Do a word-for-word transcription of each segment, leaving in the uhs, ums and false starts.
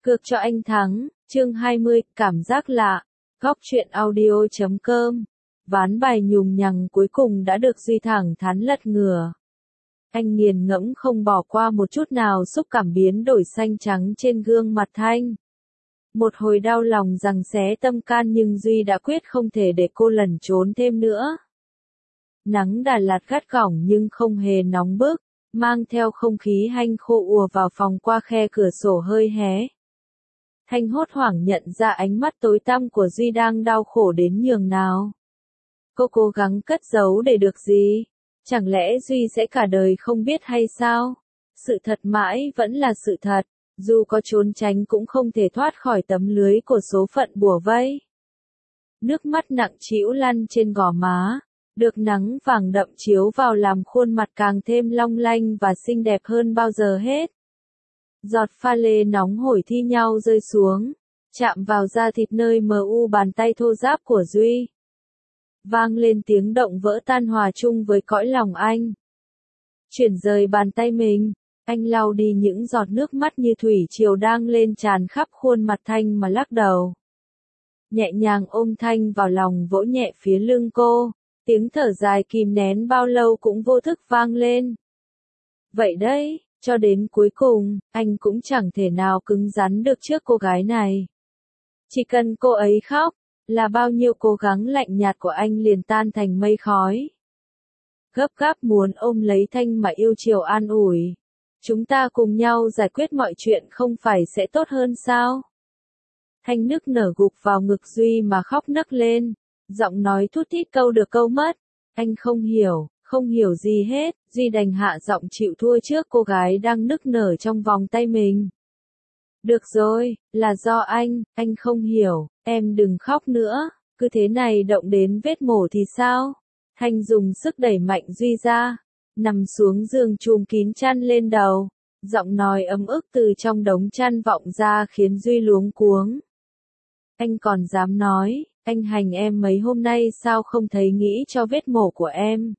Cược cho anh thắng, chương hai mươi, cảm giác lạ, góc truyện audio chấm com. Ván bài nhùng nhằng cuối cùng đã được Duy thẳng thắn lật ngửa. Anh nghiền ngẫm không bỏ qua một chút nào xúc cảm biến đổi xanh trắng trên gương mặt Thanh. Một hồi đau lòng giằng xé tâm can nhưng Duy đã quyết không thể để cô lẩn trốn thêm nữa. Nắng Đà Lạt gắt gỏng nhưng không hề nóng bức, mang theo không khí hanh khô ùa vào phòng qua khe cửa sổ hơi hé. Thanh hốt hoảng nhận ra ánh mắt tối tăm của Duy đang đau khổ đến nhường nào. Cô cố gắng cất giấu để được gì? Chẳng lẽ Duy sẽ cả đời không biết hay sao? Sự thật mãi vẫn là sự thật, dù có trốn tránh cũng không thể thoát khỏi tấm lưới của số phận bủa vây. Nước mắt nặng trĩu lăn trên gò má, được nắng vàng đậm chiếu vào làm khuôn mặt càng thêm long lanh và xinh đẹp hơn bao giờ hết. Giọt pha lê nóng hổi thi nhau rơi xuống, chạm vào da thịt nơi mờ u bàn tay thô ráp của Duy. Vang lên tiếng động vỡ tan hòa chung với cõi lòng anh. Chuyển rời bàn tay mình, anh lau đi những giọt nước mắt như thủy triều đang lên tràn khắp khuôn mặt Thanh mà lắc đầu. Nhẹ nhàng ôm Thanh vào lòng vỗ nhẹ phía lưng cô, tiếng thở dài kìm nén bao lâu cũng vô thức vang lên. Vậy đấy, cho đến cuối cùng, anh cũng chẳng thể nào cứng rắn được trước cô gái này. Chỉ cần cô ấy khóc, là bao nhiêu cố gắng lạnh nhạt của anh liền tan thành mây khói. Gấp gáp muốn ôm lấy Thanh mà yêu chiều an ủi. Chúng ta cùng nhau giải quyết mọi chuyện không phải sẽ tốt hơn sao? Thanh nức nở gục vào ngực Duy mà khóc nấc lên, giọng nói thút thít câu được câu mất. Anh không hiểu, không hiểu gì hết, Duy đành hạ giọng chịu thua trước cô gái đang nức nở trong vòng tay mình. Được rồi, là do anh, anh không hiểu, em đừng khóc nữa, cứ thế này động đến vết mổ thì sao? Thanh dùng sức đẩy mạnh Duy ra, nằm xuống giường chùm kín chăn lên đầu, giọng nói ấm ức từ trong đống chăn vọng ra khiến Duy luống cuống. Anh còn dám nói, anh hành em mấy hôm nay sao không thấy nghĩ cho vết mổ của em?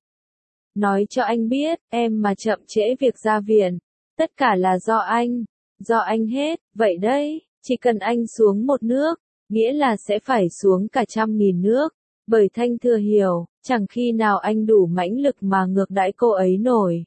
Nói cho anh biết, em mà chậm trễ việc ra viện, tất cả là do anh. Do anh hết, vậy đấy, chỉ cần anh xuống một nước, nghĩa là sẽ phải xuống cả trăm nghìn nước, bởi Thanh thừa hiểu, chẳng khi nào anh đủ mãnh lực mà ngược đãi cô ấy nổi.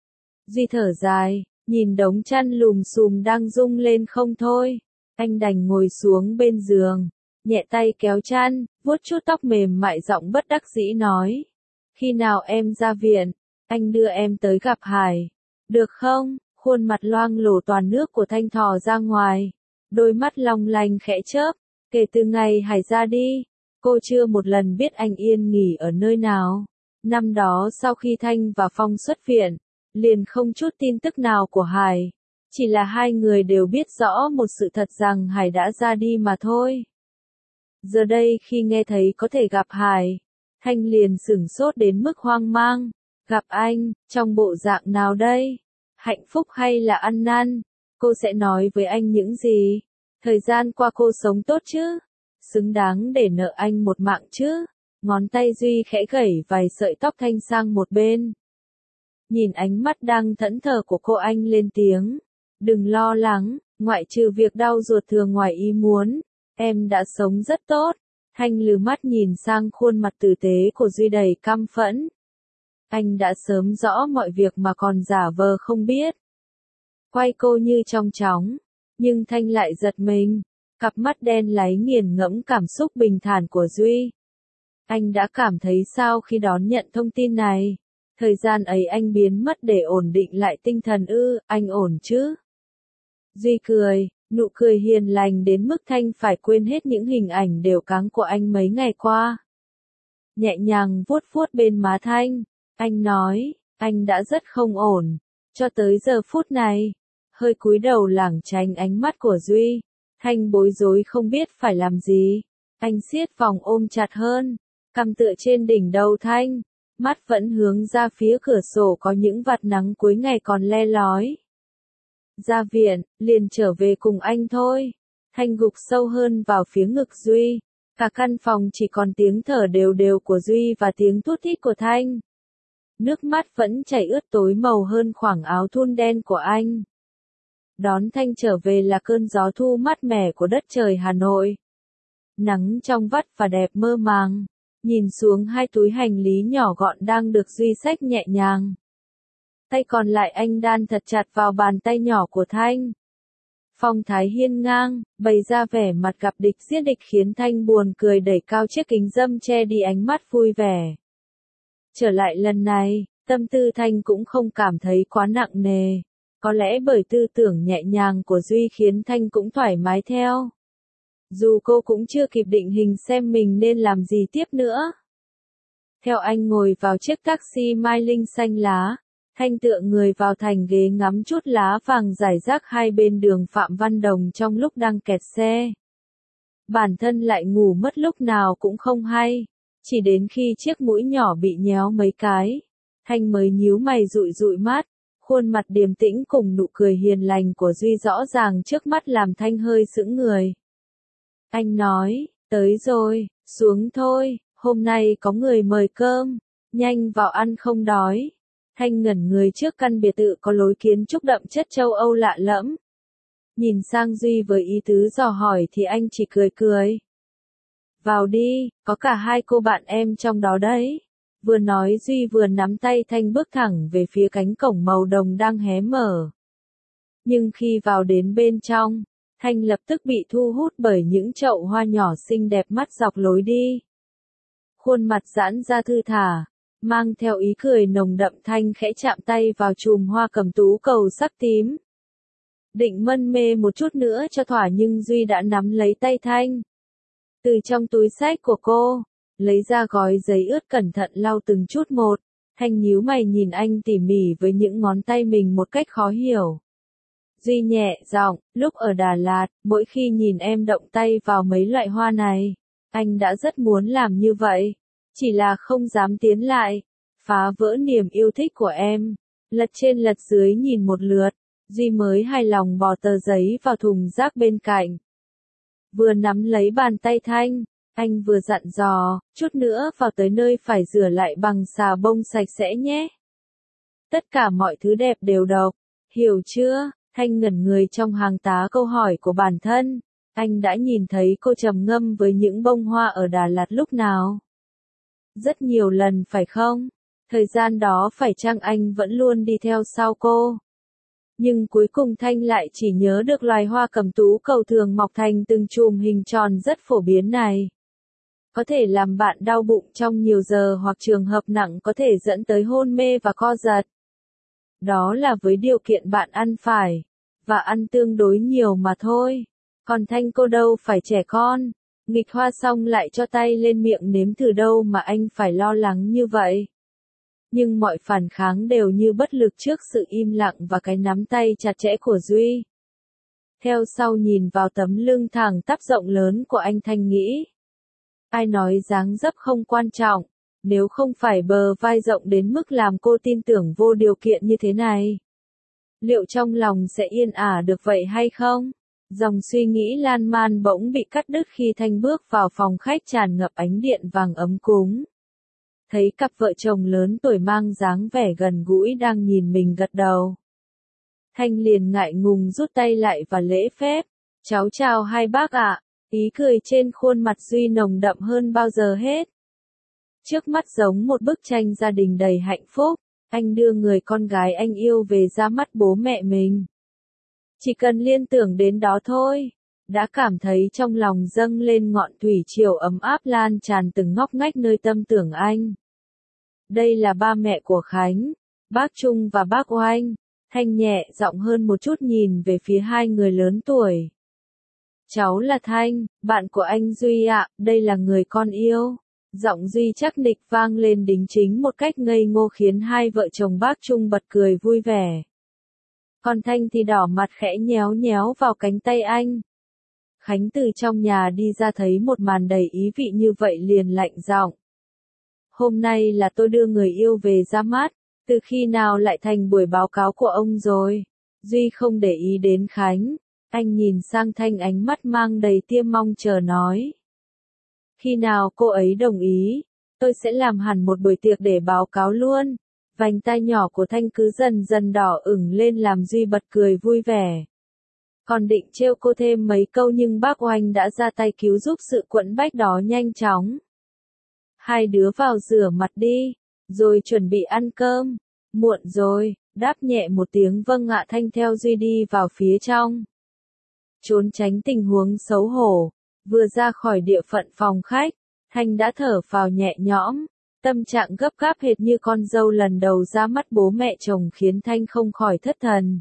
Duy thở dài, nhìn đống chăn lùm xùm đang rung lên không thôi, anh đành ngồi xuống bên giường, nhẹ tay kéo chăn, vuốt chút tóc mềm mại giọng bất đắc dĩ nói. Khi nào em ra viện, anh đưa em tới gặp Hải, được không? Khuôn mặt loang lổ toàn nước của Thanh thò ra ngoài, đôi mắt long lanh khẽ chớp, kể từ ngày Hải ra đi, cô chưa một lần biết anh yên nghỉ ở nơi nào. Năm đó sau khi Thanh và Phong xuất viện, liền không chút tin tức nào của Hải, chỉ là hai người đều biết rõ một sự thật rằng Hải đã ra đi mà thôi. Giờ đây khi nghe thấy có thể gặp Hải, Thanh liền sửng sốt đến mức hoang mang, gặp anh, trong bộ dạng nào đây? Hạnh phúc hay là ăn năn? Cô sẽ nói với anh những gì? Thời gian qua cô sống tốt chứ? Xứng đáng để nợ anh một mạng chứ? Ngón tay Duy khẽ gẩy vài sợi tóc Thanh sang một bên. Nhìn ánh mắt đang thẫn thờ của cô anh lên tiếng. Đừng lo lắng, ngoại trừ việc đau ruột thừa ngoài ý muốn, em đã sống rất tốt. Thanh lừ mắt nhìn sang khuôn mặt tử tế của Duy đầy căm phẫn. Anh đã sớm rõ mọi việc mà còn giả vờ không biết. Quay cô như trong chóng, nhưng Thanh lại giật mình, cặp mắt đen láy nghiền ngẫm cảm xúc bình thản của Duy. Anh đã cảm thấy sao khi đón nhận thông tin này? Thời gian ấy anh biến mất để ổn định lại tinh thần ư, anh ổn chứ? Duy cười, nụ cười hiền lành đến mức Thanh phải quên hết những hình ảnh đều cáng của anh mấy ngày qua. Nhẹ nhàng vuốt vuốt bên má Thanh. Anh nói, anh đã rất không ổn, cho tới giờ phút này, hơi cúi đầu lảng tránh ánh mắt của Duy, Thanh bối rối không biết phải làm gì, anh siết vòng ôm chặt hơn, cằm tựa trên đỉnh đầu Thanh, mắt vẫn hướng ra phía cửa sổ có những vạt nắng cuối ngày còn le lói. Ra viện, liền trở về cùng anh thôi, Thanh gục sâu hơn vào phía ngực Duy, cả căn phòng chỉ còn tiếng thở đều đều của Duy và tiếng thút thít của Thanh. Nước mắt vẫn chảy ướt tối màu hơn khoảng áo thun đen của anh. Đón Thanh trở về là cơn gió thu mát mẻ của đất trời Hà Nội. Nắng trong vắt và đẹp mơ màng, nhìn xuống hai túi hành lý nhỏ gọn đang được Duy xách nhẹ nhàng. Tay còn lại anh đan thật chặt vào bàn tay nhỏ của Thanh. Phong thái hiên ngang, bày ra vẻ mặt gặp địch giết địch khiến Thanh buồn cười đẩy cao chiếc kính râm che đi ánh mắt vui vẻ. Trở lại lần này, tâm tư Thanh cũng không cảm thấy quá nặng nề. Có lẽ bởi tư tưởng nhẹ nhàng của Duy khiến Thanh cũng thoải mái theo. Dù cô cũng chưa kịp định hình xem mình nên làm gì tiếp nữa. Theo anh ngồi vào chiếc taxi Mai Linh xanh lá, Thanh tựa người vào thành ghế ngắm chút lá vàng rải rác hai bên đường Phạm Văn Đồng trong lúc đang kẹt xe. Bản thân lại ngủ mất lúc nào cũng không hay, chỉ đến khi chiếc mũi nhỏ bị nhéo mấy cái, Thanh mới nhíu mày dụi dụi mắt, khuôn mặt điềm tĩnh cùng nụ cười hiền lành của Duy rõ ràng trước mắt làm Thanh hơi sững người. Anh nói, tới rồi, xuống thôi, hôm nay có người mời cơm, nhanh vào ăn không đói. Thanh ngẩn người trước căn biệt thự có lối kiến trúc đậm chất châu Âu lạ lẫm. Nhìn sang Duy với ý tứ dò hỏi thì anh chỉ cười cười. Vào đi, có cả hai cô bạn em trong đó đấy. Vừa nói Duy vừa nắm tay Thanh bước thẳng về phía cánh cổng màu đồng đang hé mở. Nhưng khi vào đến bên trong, Thanh lập tức bị thu hút bởi những chậu hoa nhỏ xinh đẹp mắt dọc lối đi. Khuôn mặt giãn ra thư thả, mang theo ý cười nồng đậm Thanh khẽ chạm tay vào chùm hoa cẩm tú cầu sắc tím. Định mân mê một chút nữa cho thỏa nhưng Duy đã nắm lấy tay Thanh. Từ trong túi xách của cô, lấy ra gói giấy ướt cẩn thận lau từng chút một, Thanh nhíu mày nhìn anh tỉ mỉ với những ngón tay mình một cách khó hiểu. Duy nhẹ giọng, lúc ở Đà Lạt, mỗi khi nhìn em động tay vào mấy loại hoa này, anh đã rất muốn làm như vậy, chỉ là không dám tiến lại, phá vỡ niềm yêu thích của em. Lật trên lật dưới nhìn một lượt, Duy mới hài lòng bỏ tờ giấy vào thùng rác bên cạnh. Vừa nắm lấy bàn tay Thanh, anh vừa dặn dò, chút nữa vào tới nơi phải rửa lại bằng xà bông sạch sẽ nhé. Tất cả mọi thứ đẹp đều độc, hiểu chưa? Thanh ngẩn người trong hàng tá câu hỏi của bản thân, anh đã nhìn thấy cô trầm ngâm với những bông hoa ở Đà Lạt lúc nào? Rất nhiều lần phải không? Thời gian đó phải chăng anh vẫn luôn đi theo sau cô? Nhưng cuối cùng Thanh lại chỉ nhớ được loài hoa cẩm tú cầu thường mọc thành từng chùm hình tròn rất phổ biến này. Có thể làm bạn đau bụng trong nhiều giờ hoặc trường hợp nặng có thể dẫn tới hôn mê và co giật. Đó là với điều kiện bạn ăn phải, và ăn tương đối nhiều mà thôi. Còn Thanh cô đâu phải trẻ con, nghịch hoa xong lại cho tay lên miệng nếm thử đâu mà anh phải lo lắng như vậy. Nhưng mọi phản kháng đều như bất lực trước sự im lặng và cái nắm tay chặt chẽ của Duy. Theo sau nhìn vào tấm lưng thẳng tắp rộng lớn của anh Thanh nghĩ. Ai nói dáng dấp không quan trọng, nếu không phải bờ vai rộng đến mức làm cô tin tưởng vô điều kiện như thế này. Liệu trong lòng sẽ yên ả được vậy hay không? Dòng suy nghĩ lan man bỗng bị cắt đứt khi Thanh bước vào phòng khách tràn ngập ánh điện vàng ấm cúng. Thấy cặp vợ chồng lớn tuổi mang dáng vẻ gần gũi đang nhìn mình gật đầu. Thanh liền ngại ngùng rút tay lại và lễ phép. Cháu chào hai bác ạ. Ý cười trên khuôn mặt Duy nồng đậm hơn bao giờ hết. Trước mắt giống một bức tranh gia đình đầy hạnh phúc, anh đưa người con gái anh yêu về ra mắt bố mẹ mình. Chỉ cần liên tưởng đến đó thôi, đã cảm thấy trong lòng dâng lên ngọn thủy triều ấm áp lan tràn từng ngóc ngách nơi tâm tưởng anh. Đây là ba mẹ của Khánh, bác Trung và bác Oanh. Thanh nhẹ giọng hơn một chút nhìn về phía hai người lớn tuổi. Cháu là Thanh, bạn của anh Duy ạ, đây là người con yêu. Giọng Duy chắc nịch vang lên đính chính một cách ngây ngô khiến hai vợ chồng bác Trung bật cười vui vẻ. Còn Thanh thì đỏ mặt khẽ nhéo nhéo vào cánh tay anh. Khánh từ trong nhà đi ra thấy một màn đầy ý vị như vậy liền lạnh giọng. Hôm nay là tôi đưa người yêu về ra mắt, từ khi nào lại thành buổi báo cáo của ông rồi? Duy không để ý đến Khánh, anh nhìn sang Thanh ánh mắt mang đầy tia mong chờ nói. Khi nào cô ấy đồng ý, tôi sẽ làm hẳn một buổi tiệc để báo cáo luôn. Vành tai nhỏ của Thanh cứ dần dần đỏ ửng lên làm Duy bật cười vui vẻ. Còn định trêu cô thêm mấy câu nhưng bác Oanh đã ra tay cứu giúp sự quẫn bách đó nhanh chóng. Hai đứa vào rửa mặt đi, rồi chuẩn bị ăn cơm. Muộn rồi, đáp nhẹ một tiếng vâng ạ Thanh theo Duy đi vào phía trong. Trốn tránh tình huống xấu hổ, vừa ra khỏi địa phận phòng khách, Thanh đã thở phào nhẹ nhõm. Tâm trạng gấp gáp hệt như con dâu lần đầu ra mắt bố mẹ chồng khiến Thanh không khỏi thất thần.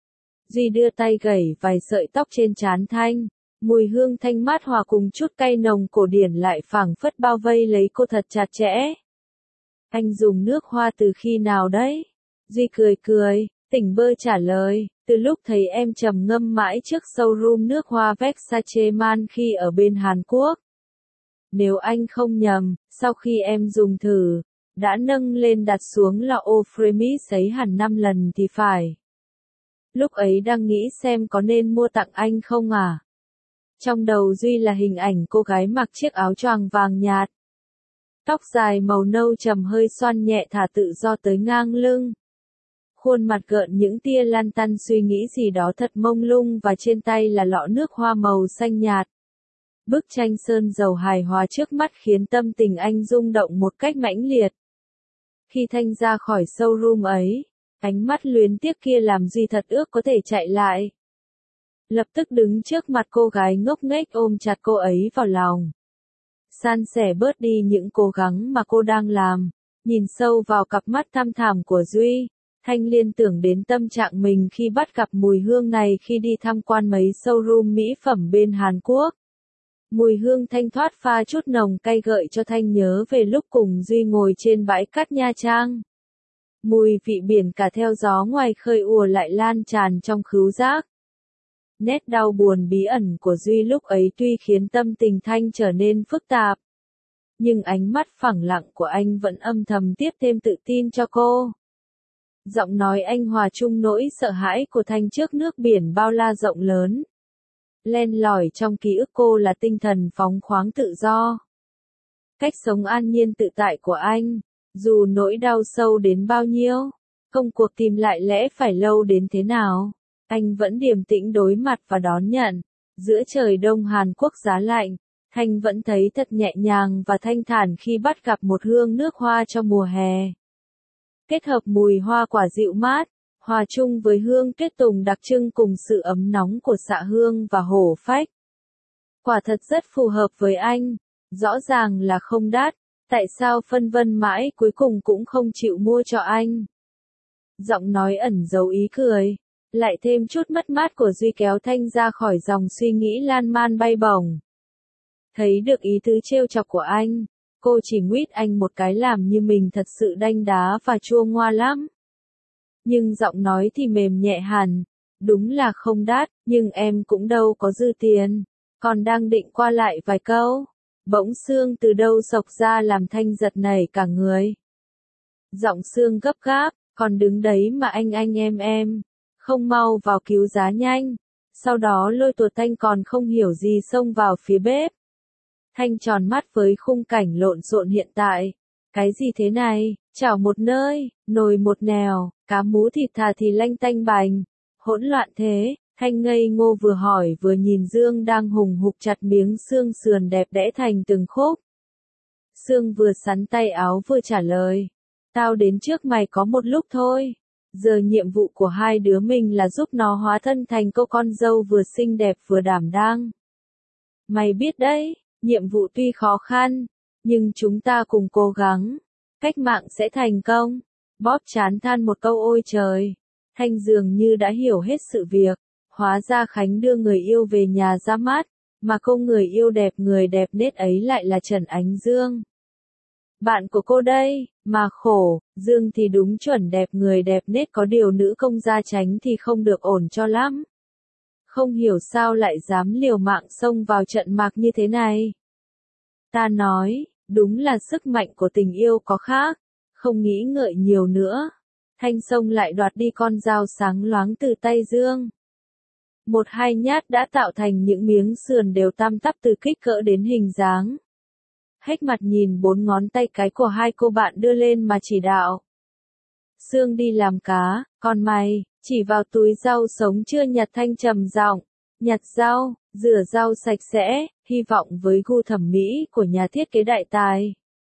Duy đưa tay gẩy vài sợi tóc trên trán Thanh, mùi hương thanh mát hòa cùng chút cay nồng cổ điển lại phảng phất bao vây lấy cô thật chặt chẽ. Anh dùng nước hoa từ khi nào đấy? Duy cười cười, tỉnh bơ trả lời, từ lúc thấy em trầm ngâm mãi trước showroom nước hoa Versace Man khi ở bên Hàn Quốc. Nếu anh không nhầm, sau khi em dùng thử, đã nâng lên đặt xuống là Ofremi sấy hẳn năm lần thì phải. Lúc ấy đang nghĩ xem có nên mua tặng anh không à? Trong đầu Duy là hình ảnh cô gái mặc chiếc áo choàng vàng nhạt. Tóc dài màu nâu trầm hơi xoăn nhẹ thả tự do tới ngang lưng. Khuôn mặt gợn những tia lăn tăn suy nghĩ gì đó thật mông lung và trên tay là lọ nước hoa màu xanh nhạt. Bức tranh sơn dầu hài hòa trước mắt khiến tâm tình anh rung động một cách mãnh liệt. Khi Thanh ra khỏi showroom ấy, ánh mắt luyến tiếc kia làm Duy thật ước có thể chạy lại. Lập tức đứng trước mặt cô gái ngốc nghếch ôm chặt cô ấy vào lòng. San sẻ bớt đi những cố gắng mà cô đang làm, nhìn sâu vào cặp mắt thăm thẳm của Duy, Thanh liên tưởng đến tâm trạng mình khi bắt gặp mùi hương này khi đi tham quan mấy showroom mỹ phẩm bên Hàn Quốc. Mùi hương thanh thoát pha chút nồng cay gợi cho Thanh nhớ về lúc cùng Duy ngồi trên bãi cát Nha Trang. Mùi vị biển cả theo gió ngoài khơi ùa lại lan tràn trong khứu giác. Nét đau buồn bí ẩn của Duy lúc ấy tuy khiến tâm tình Thanh trở nên phức tạp. Nhưng ánh mắt phẳng lặng của anh vẫn âm thầm tiếp thêm tự tin cho cô. Giọng nói anh hòa chung nỗi sợ hãi của Thanh trước nước biển bao la rộng lớn. Len lỏi trong ký ức cô là tinh thần phóng khoáng tự do. Cách sống an nhiên tự tại của anh, dù nỗi đau sâu đến bao nhiêu, công cuộc tìm lại lẽ phải lâu đến thế nào, anh vẫn điềm tĩnh đối mặt và đón nhận. Giữa trời đông Hàn Quốc giá lạnh, Thanh vẫn thấy thật nhẹ nhàng và thanh thản khi bắt gặp một hương nước hoa cho mùa hè. Kết hợp mùi hoa quả dịu mát, hòa chung với hương tuyết tùng đặc trưng cùng sự ấm nóng của xạ hương và hổ phách. Quả thật rất phù hợp với anh, rõ ràng là không đắt, tại sao phân vân mãi cuối cùng cũng không chịu mua cho anh. Giọng nói ẩn dấu ý cười, lại thêm chút mất mát của Duy kéo Thanh ra khỏi dòng suy nghĩ lan man bay bổng. Thấy được ý tứ trêu chọc của anh, cô chỉ nguýt anh một cái làm như mình thật sự đanh đá và chua ngoa lắm. Nhưng giọng nói thì mềm nhẹ hẳn, đúng là không đắt, nhưng em cũng đâu có dư tiền, còn đang định qua lại vài câu. Bỗng Sương từ đâu xộc ra làm Thanh giật nảy cả người. Giọng Sương gấp gáp, còn đứng đấy mà anh anh em em, không mau vào cứu giá nhanh. Sau đó lôi tuột Thanh còn không hiểu gì xông vào phía bếp. Thanh tròn mắt với khung cảnh lộn xộn hiện tại. Cái gì thế này, chảo một nơi, nồi một nèo, cá mú thịt thà thì lanh tanh bành, hỗn loạn thế. Thanh ngây ngô vừa hỏi vừa nhìn Dương đang hùng hục chặt miếng xương sườn đẹp đẽ thành từng khúc. Sương vừa sắn tay áo vừa trả lời, tao đến trước mày có một lúc thôi. Giờ nhiệm vụ của hai đứa mình là giúp nó hóa thân thành cô con dâu vừa xinh đẹp vừa đảm đang. Mày biết đấy, nhiệm vụ tuy khó khăn, nhưng chúng ta cùng cố gắng, cách mạng sẽ thành công. Bóp chán than một câu ôi trời. Thanh dường như đã hiểu hết sự việc. Hóa ra Khánh đưa người yêu về nhà ra mắt, mà cô người yêu đẹp người đẹp nết ấy lại là Trần Ánh Dương. Bạn của cô đây, mà khổ, Dương thì đúng chuẩn đẹp người đẹp nết có điều nữ công gia tránh thì không được ổn cho lắm. Không hiểu sao lại dám liều mạng xông vào trận mạc như thế này. Ta nói, đúng là sức mạnh của tình yêu có khác, không nghĩ ngợi nhiều nữa. Thanh xông lại đoạt đi con dao sáng loáng từ tay Dương. Một hai nhát đã tạo thành những miếng sườn đều tăm tắp từ kích cỡ đến hình dáng. Hết mặt nhìn bốn ngón tay cái của hai cô bạn đưa lên mà chỉ đạo. Sương đi làm cá, còn mày, chỉ vào túi rau sống chưa nhặt. Thanh trầm giọng, nhặt rau, rửa rau sạch sẽ, hy vọng với gu thẩm mỹ của nhà thiết kế đại tài.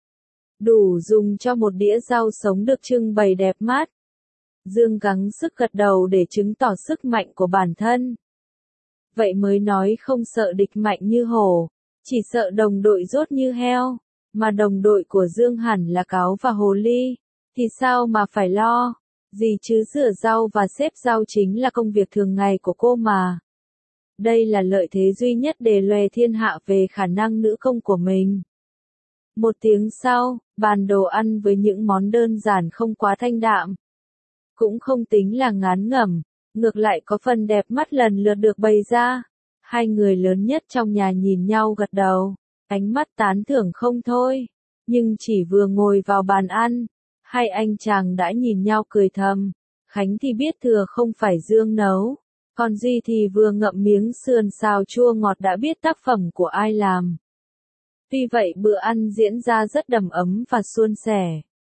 Đủ dùng cho một đĩa rau sống được trưng bày đẹp mắt. Dương gắng sức gật đầu để chứng tỏ sức mạnh của bản thân. Vậy mới nói không sợ địch mạnh như hổ, chỉ sợ đồng đội dốt như heo, mà đồng đội của Dương hẳn là cáo và hồ ly, thì sao mà phải lo, gì chứ rửa rau và xếp rau chính là công việc thường ngày của cô mà. Đây là lợi thế duy nhất để lòe thiên hạ về khả năng nữ công của mình. Một tiếng sau, bàn đồ ăn với những món đơn giản không quá thanh đạm. Cũng không tính là ngán ngẩm, ngược lại có phần đẹp mắt lần lượt được bày ra. Hai người lớn nhất trong nhà nhìn nhau gật đầu, ánh mắt tán thưởng không thôi. Nhưng chỉ vừa ngồi vào bàn ăn, hai anh chàng đã nhìn nhau cười thầm. Khánh thì biết thừa không phải Dương nấu, còn Duy thì vừa ngậm miếng sườn xào chua ngọt đã biết tác phẩm của ai làm. Tuy vậy bữa ăn diễn ra rất đầm ấm và suôn sẻ.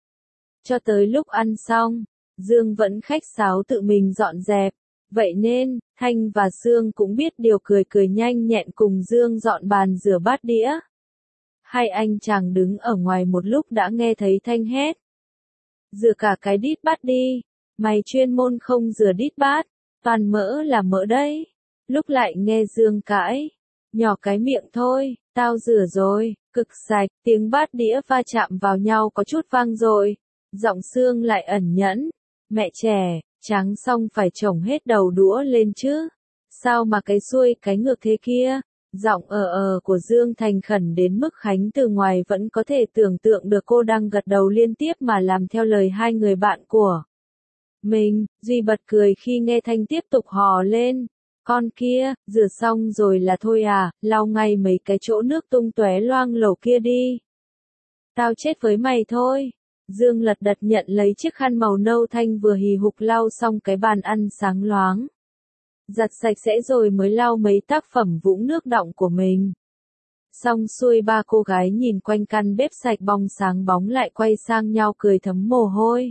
Cho tới lúc ăn xong, Dương vẫn khách sáo tự mình dọn dẹp, vậy nên, Thanh và Sương cũng biết điều cười cười nhanh nhẹn cùng Dương dọn bàn rửa bát đĩa. Hai anh chàng đứng ở ngoài một lúc đã nghe thấy Thanh hét. Rửa cả cái đít bát đi, mày chuyên môn không rửa đít bát, toàn mỡ là mỡ đấy. Lúc lại nghe Dương cãi, nhỏ cái miệng thôi, tao rửa rồi, cực sạch, tiếng bát đĩa va chạm vào nhau có chút vang rồi. Giọng Sương lại ẩn nhẫn, mẹ trẻ, tráng xong phải chổng hết đầu đũa lên chứ. Sao mà cái xuôi cái ngược thế kia? Giọng ờ ờ của Dương thành khẩn đến mức Khánh từ ngoài vẫn có thể tưởng tượng được cô đang gật đầu liên tiếp mà làm theo lời hai người bạn của mình. Duy bật cười khi nghe Thanh tiếp tục hò lên. Con kia, rửa xong rồi là thôi à, lau ngay mấy cái chỗ nước tung tóe loang lổ kia đi. Tao chết với mày thôi. Dương lật đật nhận lấy chiếc khăn màu nâu. Thanh vừa hì hục lau xong cái bàn ăn sáng loáng, giặt sạch sẽ rồi mới lau mấy tác phẩm vũng nước đọng của mình. Xong xuôi ba cô gái nhìn quanh căn bếp sạch bong sáng bóng lại quay sang nhau cười thấm mồ hôi.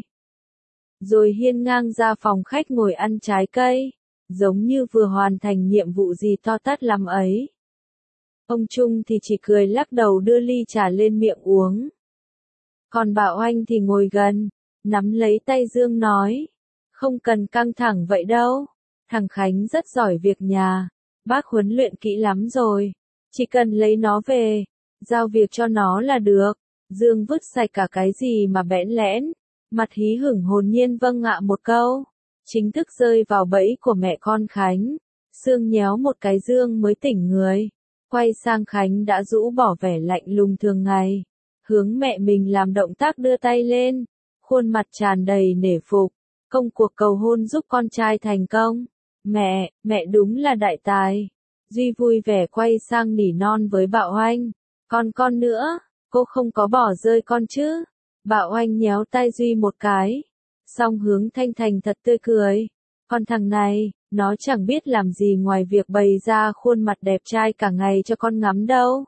Rồi hiên ngang ra phòng khách ngồi ăn trái cây, giống như vừa hoàn thành nhiệm vụ gì to tát lắm ấy. Ông Trung thì chỉ cười lắc đầu đưa ly trà lên miệng uống. Còn Bảo Anh thì ngồi gần, nắm lấy tay Dương nói, không cần căng thẳng vậy đâu, thằng Khánh rất giỏi việc nhà, bác huấn luyện kỹ lắm rồi, chỉ cần lấy nó về, giao việc cho nó là được. Dương vứt sạch cả cái gì mà bẽn lẽn, mặt hí hửng hồn nhiên vâng ạ một câu, chính thức rơi vào bẫy của mẹ con Khánh. Sương nhéo một cái Dương mới tỉnh người, quay sang Khánh đã rũ bỏ vẻ lạnh lùng thường ngày, hướng mẹ mình làm động tác đưa tay lên, khuôn mặt tràn đầy nể phục, công cuộc cầu hôn giúp con trai thành công. Mẹ, mẹ đúng là đại tài. Duy vui vẻ quay sang nỉ non với Bảo Anh, còn con nữa, cô không có bỏ rơi con chứ. Bảo Anh nhéo tay Duy một cái, xong hướng Thanh thành thật tươi cười, còn thằng này, nó chẳng biết làm gì ngoài việc bày ra khuôn mặt đẹp trai cả ngày cho con ngắm đâu.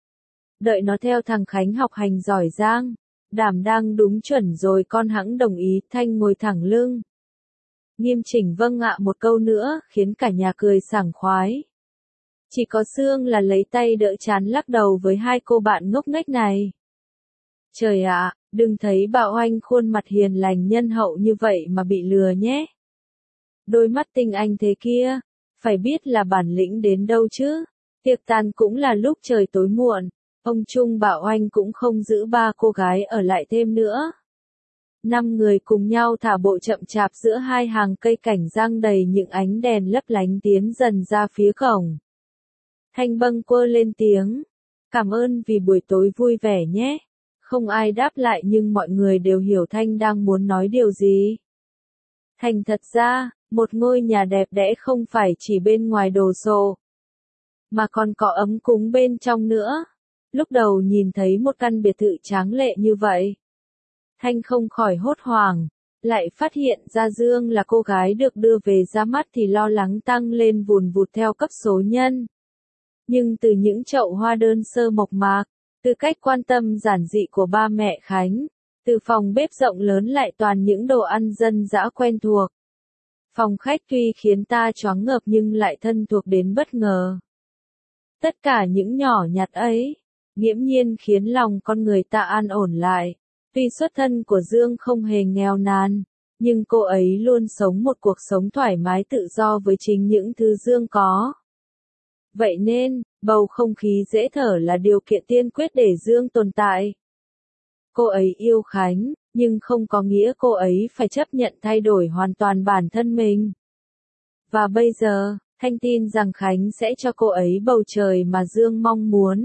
Đợi nó theo thằng Khánh học hành giỏi giang, đảm đang đúng chuẩn rồi con hẵng đồng ý. Thanh ngồi thẳng lưng, nghiêm chỉnh vâng ạ một câu nữa, khiến cả nhà cười sảng khoái. Chỉ có Sương là lấy tay đỡ chán lắc đầu với hai cô bạn ngốc nghếch này. Trời ạ, đừng thấy Bảo Anh khuôn mặt hiền lành nhân hậu như vậy mà bị lừa nhé. Đôi mắt tinh anh thế kia, phải biết là bản lĩnh đến đâu chứ. Tiệc tàn cũng là lúc trời tối muộn, ông Trung Bảo Anh cũng không giữ ba cô gái ở lại thêm nữa. Năm người cùng nhau thả bộ chậm chạp giữa hai hàng cây cảnh giang đầy những ánh đèn lấp lánh tiến dần ra phía cổng. Thanh bâng quơ lên tiếng, cảm ơn vì buổi tối vui vẻ nhé. Không ai đáp lại nhưng mọi người đều hiểu Thanh đang muốn nói điều gì. Thành thật ra, một ngôi nhà đẹp đẽ không phải chỉ bên ngoài đồ sộ, mà còn có ấm cúng bên trong nữa. Lúc đầu nhìn thấy một căn biệt thự tráng lệ như vậy, Thanh không khỏi hốt hoảng, lại phát hiện ra Dương là cô gái được đưa về ra mắt thì lo lắng tăng lên vùn vụt theo cấp số nhân. Nhưng từ những chậu hoa đơn sơ mộc mạc, từ cách quan tâm giản dị của ba mẹ Khánh, từ phòng bếp rộng lớn lại toàn những đồ ăn dân dã quen thuộc, Phòng khách tuy khiến ta choáng ngợp nhưng lại thân thuộc đến bất ngờ. Tất cả những nhỏ nhặt ấy, nghiễm nhiên khiến lòng con người ta an ổn lại. Tuy xuất thân của Dương không hề nghèo nàn, nhưng cô ấy luôn sống một cuộc sống thoải mái tự do với chính những thứ Dương có. Vậy nên, bầu không khí dễ thở là điều kiện tiên quyết để Dương tồn tại. Cô ấy yêu Khánh, nhưng không có nghĩa cô ấy phải chấp nhận thay đổi hoàn toàn bản thân mình. Và bây giờ, Thanh tin rằng Khánh sẽ cho cô ấy bầu trời mà Dương mong muốn.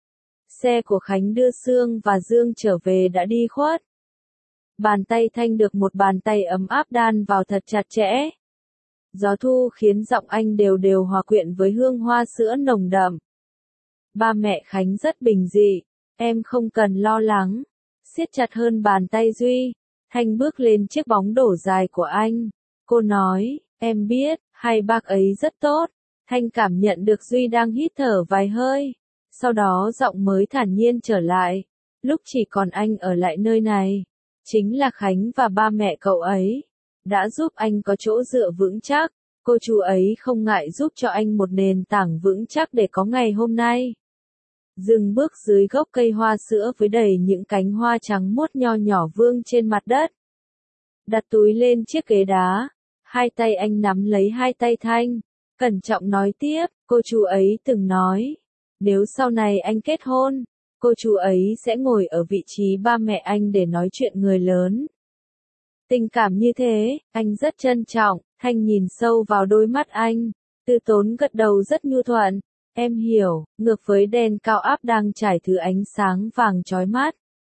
Xe của Khánh đưa Sương và Dương trở về đã đi khuất. Bàn tay Thanh được một bàn tay ấm áp đan vào thật chặt chẽ. Gió thu khiến giọng anh đều đều hòa quyện với hương hoa sữa nồng đậm. Ba mẹ Khánh rất bình dị, em không cần lo lắng. Siết chặt hơn bàn tay Duy, Thanh bước lên chiếc bóng đổ dài của anh. Cô nói, em biết, hai bác ấy rất tốt. Thanh cảm nhận được Duy đang hít thở vài hơi. Sau đó giọng mới thản nhiên trở lại. Lúc chỉ còn anh ở lại nơi này, chính là Khánh và ba mẹ cậu ấy đã giúp anh có chỗ dựa vững chắc. Cô chú ấy không ngại giúp cho anh một nền tảng vững chắc để có ngày hôm nay. Dừng bước dưới gốc cây hoa sữa với đầy những cánh hoa trắng muốt nho nhỏ vương trên mặt đất. Đặt túi lên chiếc ghế đá, hai tay anh nắm lấy hai tay Thanh, cẩn trọng nói tiếp, cô chú ấy từng nói, nếu sau này anh kết hôn, cô chú ấy sẽ ngồi ở vị trí ba mẹ anh để nói chuyện người lớn. Tình cảm như thế, anh rất trân trọng. Thanh nhìn sâu vào đôi mắt anh, Tư Tốn gật đầu rất nhu thuận. Em hiểu, ngược với đèn cao áp đang trải thứ ánh sáng vàng chói mắt.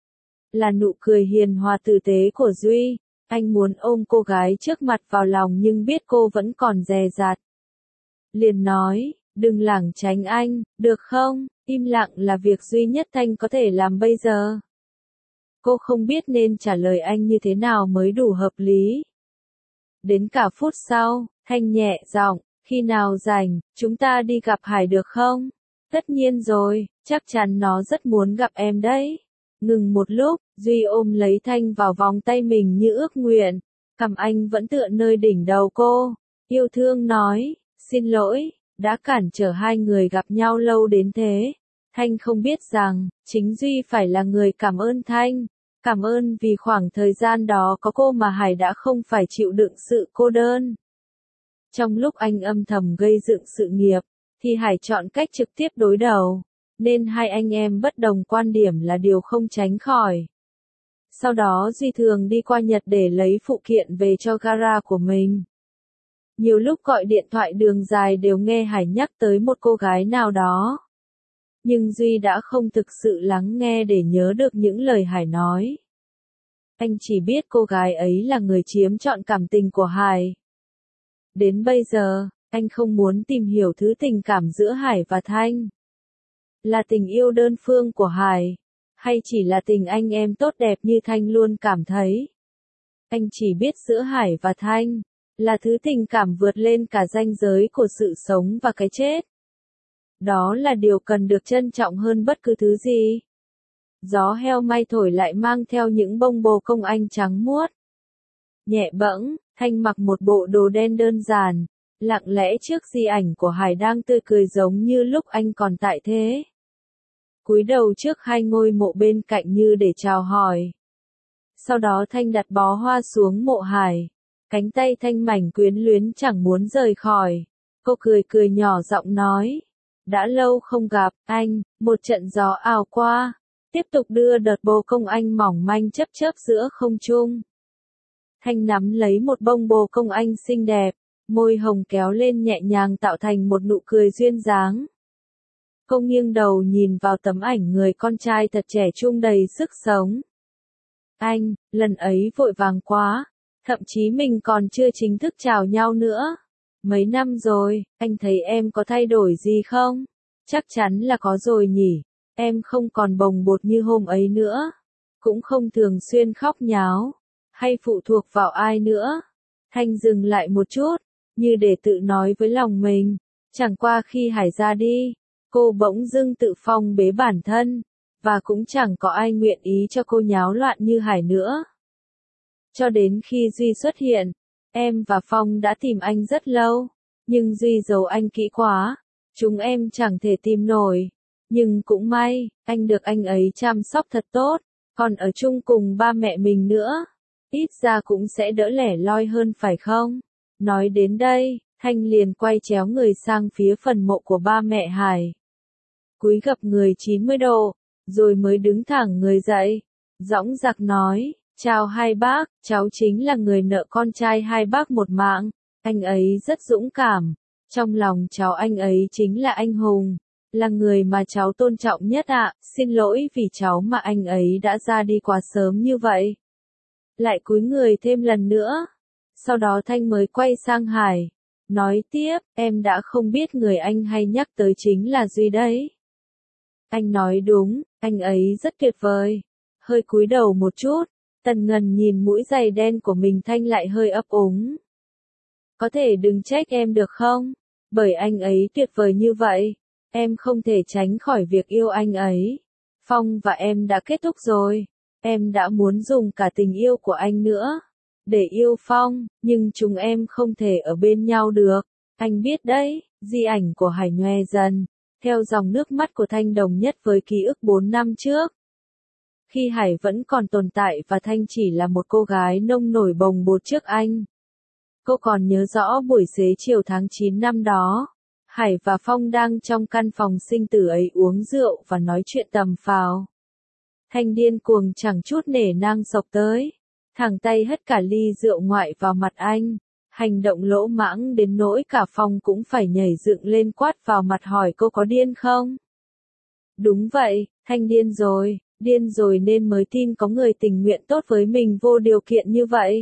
Là nụ cười hiền hòa tử tế của Duy, anh muốn ôm cô gái trước mặt vào lòng nhưng biết cô vẫn còn dè dặt. Liền nói, đừng lảng tránh anh, được không? Im lặng là việc duy nhất Thanh có thể làm bây giờ. Cô không biết nên trả lời anh như thế nào mới đủ hợp lý. Đến cả phút sau, Thanh nhẹ giọng, khi nào rảnh, chúng ta đi gặp Hải được không? Tất nhiên rồi, chắc chắn nó rất muốn gặp em đấy. Ngừng một lúc, Duy ôm lấy Thanh vào vòng tay mình như ước nguyện. Cằm anh vẫn tựa nơi đỉnh đầu cô. Yêu thương nói, xin lỗi, đã cản trở hai người gặp nhau lâu đến thế. Thanh không biết rằng, chính Duy phải là người cảm ơn Thanh. Cảm ơn vì khoảng thời gian đó có cô mà Hải đã không phải chịu đựng sự cô đơn. Trong lúc anh âm thầm gây dựng sự nghiệp, thì Hải chọn cách trực tiếp đối đầu, nên hai anh em bất đồng quan điểm là điều không tránh khỏi. Sau đó Duy thường đi qua Nhật để lấy phụ kiện về cho gara của mình. Nhiều lúc gọi điện thoại đường dài đều nghe Hải nhắc tới một cô gái nào đó. Nhưng Duy đã không thực sự lắng nghe để nhớ được những lời Hải nói. Anh chỉ biết cô gái ấy là người chiếm trọn cảm tình của Hải. Đến bây giờ, anh không muốn tìm hiểu thứ tình cảm giữa Hải và Thanh. Là tình yêu đơn phương của Hải, hay chỉ là tình anh em tốt đẹp như Thanh luôn cảm thấy. Anh chỉ biết giữa Hải và Thanh, là thứ tình cảm vượt lên cả ranh giới của sự sống và cái chết. Đó là điều cần được trân trọng hơn bất cứ thứ gì. Gió heo may thổi lại mang theo những bông bồ công anh trắng muốt. Nhẹ bẫng, Thanh mặc một bộ đồ đen đơn giản, lặng lẽ trước di ảnh của Hải đang tươi cười giống như lúc anh còn tại thế. Cúi đầu trước hai ngôi mộ bên cạnh như để chào hỏi. Sau đó Thanh đặt bó hoa xuống mộ Hải. Cánh tay Thanh mảnh quyến luyến chẳng muốn rời khỏi. Cô cười cười nhỏ giọng nói. Đã lâu không gặp, anh, một trận gió ào qua. Tiếp tục đưa đợt bồ công anh mỏng manh chấp chớp giữa không trung. Thanh nắm lấy một bông bồ công anh xinh đẹp, môi hồng kéo lên nhẹ nhàng tạo thành một nụ cười duyên dáng. Cô nghiêng đầu nhìn vào tấm ảnh người con trai thật trẻ trung đầy sức sống. Anh, lần ấy vội vàng quá, thậm chí mình còn chưa chính thức chào nhau nữa. Mấy năm rồi, anh thấy em có thay đổi gì không? Chắc chắn là có rồi nhỉ. Em không còn bồng bột như hôm ấy nữa. Cũng không thường xuyên khóc nháo. Hay phụ thuộc vào ai nữa. Thanh dừng lại một chút, như để tự nói với lòng mình. Chẳng qua khi Hải ra đi, cô bỗng dưng tự phong bế bản thân. Và cũng chẳng có ai nguyện ý cho cô nháo loạn như Hải nữa. Cho đến khi Duy xuất hiện, Em và Phong đã tìm anh rất lâu, nhưng Duy giấu anh kỹ quá, chúng em chẳng thể tìm nổi. Nhưng cũng may, anh được anh ấy chăm sóc thật tốt, còn ở chung cùng ba mẹ mình nữa. Ít ra cũng sẽ đỡ lẻ loi hơn phải không? Nói đến đây, Thanh liền quay chéo người sang phía phần mộ của ba mẹ Hải. Cúi gập người chín mươi độ, rồi mới đứng thẳng người dậy. Dõng dạc nói, chào hai bác, cháu chính là người nợ con trai hai bác một mạng. Anh ấy rất dũng cảm. Trong lòng cháu anh ấy chính là anh hùng, là người mà cháu tôn trọng nhất ạ. Xin lỗi vì cháu mà anh ấy đã ra đi quá sớm như vậy. Lại cúi người thêm lần nữa. Sau đó Thanh mới quay sang Hải. Nói tiếp, em đã không biết người anh hay nhắc tới chính là Duy đấy. Anh nói đúng, anh ấy rất tuyệt vời. Hơi cúi đầu một chút, Tần Ngân nhìn mũi giày đen của mình, Thanh lại hơi ấp úng. Có thể đừng trách em được không? Bởi anh ấy tuyệt vời như vậy, em không thể tránh khỏi việc yêu anh ấy. Phong và em đã kết thúc rồi. Em đã muốn dùng cả tình yêu của anh nữa để yêu Phong, nhưng chúng em không thể ở bên nhau được. Anh biết đấy. Di ảnh của Hải nhòe dần, theo dòng nước mắt của Thanh đồng nhất với ký ức bốn năm trước. Khi Hải vẫn còn tồn tại và Thanh chỉ là một cô gái nông nổi bồng bột trước anh. Cô còn nhớ rõ buổi xế chiều tháng chín năm đó. Hải và Phong đang trong căn phòng sinh tử ấy uống rượu và nói chuyện tầm phào. Thanh điên cuồng chẳng chút nể nang xộc tới, thẳng tay hất cả ly rượu ngoại vào mặt anh. Hành động lỗ mãng đến nỗi cả Phong cũng phải nhảy dựng lên quát vào mặt hỏi cô có điên không? Đúng vậy, Thanh điên rồi, điên rồi nên mới tin có người tình nguyện tốt với mình vô điều kiện như vậy.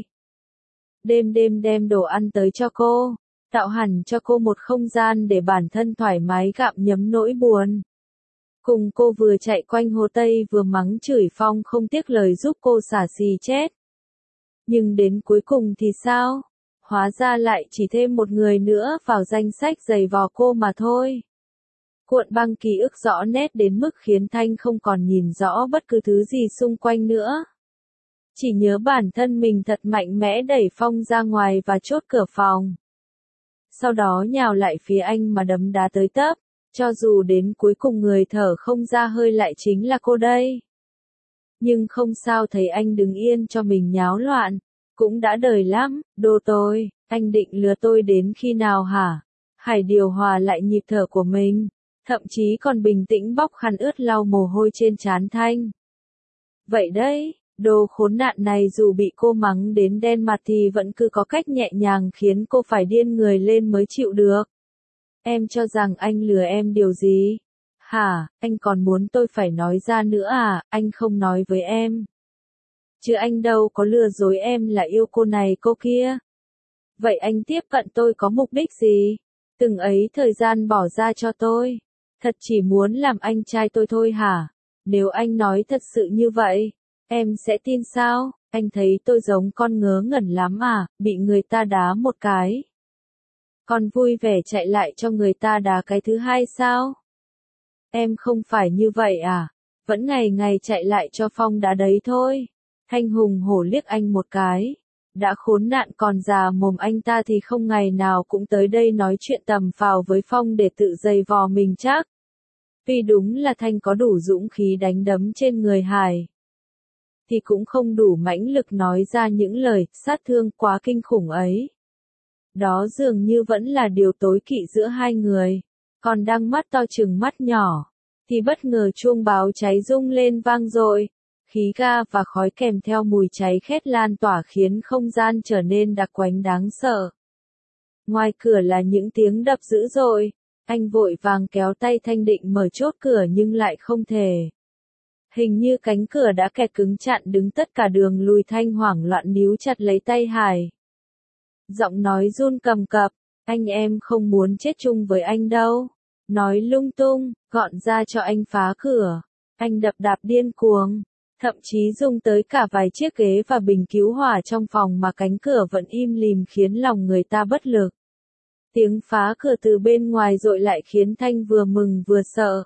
Đêm đêm đem đồ ăn tới cho cô, tạo hẳn cho cô một không gian để bản thân thoải mái gặm nhấm nỗi buồn. Cùng cô vừa chạy quanh Hồ Tây vừa mắng chửi Phong không tiếc lời giúp cô xả xì chết. Nhưng đến cuối cùng thì sao? Hóa ra lại chỉ thêm một người nữa vào danh sách giày vò cô mà thôi. Cuộn băng ký ức rõ nét đến mức khiến Thanh không còn nhìn rõ bất cứ thứ gì xung quanh nữa. Chỉ nhớ bản thân mình thật mạnh mẽ đẩy Phong ra ngoài và chốt cửa phòng. Sau đó nhào lại phía anh mà đấm đá tới tấp, cho dù đến cuối cùng người thở không ra hơi lại chính là cô đây. Nhưng không sao, thấy anh đứng yên cho mình nháo loạn, cũng đã đời lắm. Đồ tôi, anh định lừa tôi đến khi nào hả? Hải điều hòa lại nhịp thở của mình, thậm chí còn bình tĩnh bóc khăn ướt lau mồ hôi trên trán Thanh. Vậy đấy, đồ khốn nạn này dù bị cô mắng đến đen mặt thì vẫn cứ có cách nhẹ nhàng khiến cô phải điên người lên mới chịu được. Em cho rằng anh lừa em điều gì? Hả, anh còn muốn tôi phải nói ra nữa à? Anh không nói với em. Chứ anh đâu có lừa dối em là yêu cô này cô kia. Vậy anh tiếp cận tôi có mục đích gì? Từng ấy thời gian bỏ ra cho tôi, thật chỉ muốn làm anh trai tôi thôi hả? Nếu anh nói thật sự như vậy, em sẽ tin sao? Anh thấy tôi giống con ngớ ngẩn lắm à, bị người ta đá một cái. Còn vui vẻ chạy lại cho người ta đá cái thứ hai sao? Em không phải như vậy à? Vẫn ngày ngày chạy lại cho Phong đá đấy thôi. Thanh hùng hổ liếc anh một cái. Đã khốn nạn còn già mồm anh ta thì không ngày nào cũng tới đây nói chuyện tầm phào với Phong để tự giày vò mình chắc. Vì đúng là Thanh có đủ dũng khí đánh đấm trên người Hải, thì cũng không đủ mãnh lực nói ra những lời sát thương quá kinh khủng ấy. Đó dường như vẫn là điều tối kỵ giữa hai người. Còn đang mắt to chừng mắt nhỏ, thì bất ngờ chuông báo cháy rung lên vang dội. Khí ga và khói kèm theo mùi cháy khét lan tỏa khiến không gian trở nên đặc quánh đáng sợ. Ngoài cửa là những tiếng đập dữ dội. Anh vội vàng kéo tay Thanh định mở chốt cửa nhưng lại không thể. Hình như cánh cửa đã kẹt cứng chặn đứng tất cả đường lùi. Thanh hoảng loạn níu chặt lấy tay Hải. Giọng nói run cầm cập, anh em không muốn chết chung với anh đâu. Nói lung tung, gọn ra cho anh phá cửa. Anh đập đạp điên cuồng, thậm chí dùng tới cả vài chiếc ghế và bình cứu hỏa trong phòng mà cánh cửa vẫn im lìm khiến lòng người ta bất lực. Tiếng phá cửa từ bên ngoài dội lại khiến Thanh vừa mừng vừa sợ.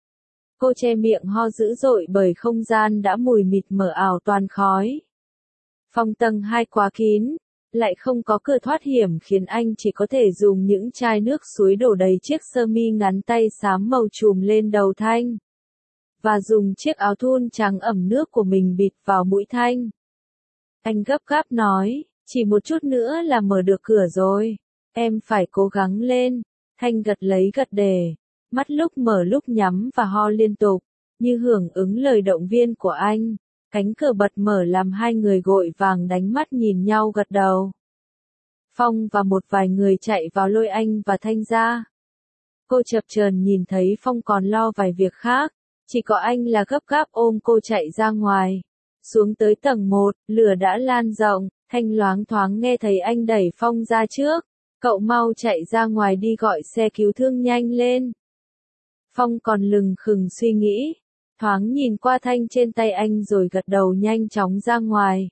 Cô che miệng ho dữ dội bởi không gian đã mùi mịt mờ ảo toàn khói. Phòng tầng hai quá kín, lại không có cửa thoát hiểm khiến anh chỉ có thể dùng những chai nước suối đổ đầy chiếc sơ mi ngắn tay xám màu trùm lên đầu Thanh. Và dùng chiếc áo thun trắng ẩm nước của mình bịt vào mũi Thanh. Anh gấp gáp nói, chỉ một chút nữa là mở được cửa rồi. Em phải cố gắng lên. Thanh gật lấy gật đề. Mắt lúc mở lúc nhắm và ho liên tục. Như hưởng ứng lời động viên của anh. Cánh cửa bật mở làm hai người vội vàng đánh mắt nhìn nhau gật đầu. Phong và một vài người chạy vào lôi anh và Thanh ra. Cô chập chờn nhìn thấy Phong còn lo vài việc khác. Chỉ có anh là gấp gáp ôm cô chạy ra ngoài. Xuống tới tầng một, lửa đã lan rộng, Thanh loáng thoáng nghe thấy anh đẩy Phong ra trước. Cậu mau chạy ra ngoài đi gọi xe cứu thương nhanh lên. Phong còn lừng khừng suy nghĩ. Thoáng nhìn qua Thanh trên tay anh rồi gật đầu nhanh chóng ra ngoài.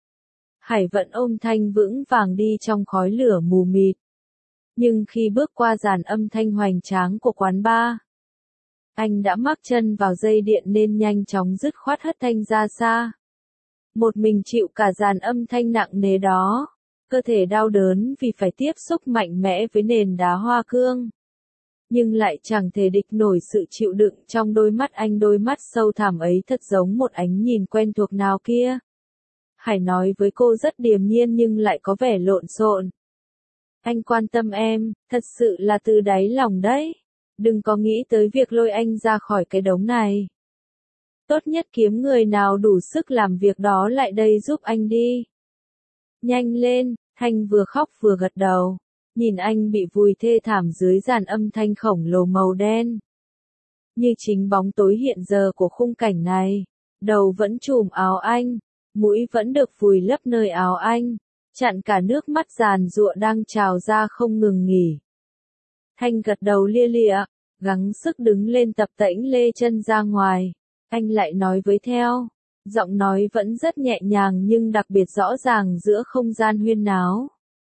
Hải vẫn ôm Thanh vững vàng đi trong khói lửa mù mịt. Nhưng khi bước qua dàn âm thanh hoành tráng của quán bar, anh đã mắc chân vào dây điện nên nhanh chóng dứt khoát hất Thanh ra xa. Một mình chịu cả dàn âm thanh nặng nề đó, cơ thể đau đớn vì phải tiếp xúc mạnh mẽ với nền đá hoa cương. Nhưng lại chẳng thể địch nổi sự chịu đựng trong đôi mắt anh, đôi mắt sâu thẳm ấy thật giống một ánh nhìn quen thuộc nào kia. Hải nói với cô rất điềm nhiên nhưng lại có vẻ lộn xộn. Anh quan tâm em, thật sự là từ đáy lòng đấy. Đừng có nghĩ tới việc lôi anh ra khỏi cái đống này. Tốt nhất kiếm người nào đủ sức làm việc đó lại đây giúp anh đi. Nhanh lên, Thanh vừa khóc vừa gật đầu. Nhìn anh bị vùi thê thảm dưới dàn âm thanh khổng lồ màu đen. Như chính bóng tối hiện giờ của khung cảnh này. Đầu vẫn trùm áo anh, mũi vẫn được vùi lấp nơi áo anh, chặn cả nước mắt giàn giụa đang trào ra không ngừng nghỉ. Thanh gật đầu lia lịa, gắng sức đứng lên tập tễnh lê chân ra ngoài. Anh lại nói với theo, giọng nói vẫn rất nhẹ nhàng nhưng đặc biệt rõ ràng giữa không gian huyên náo.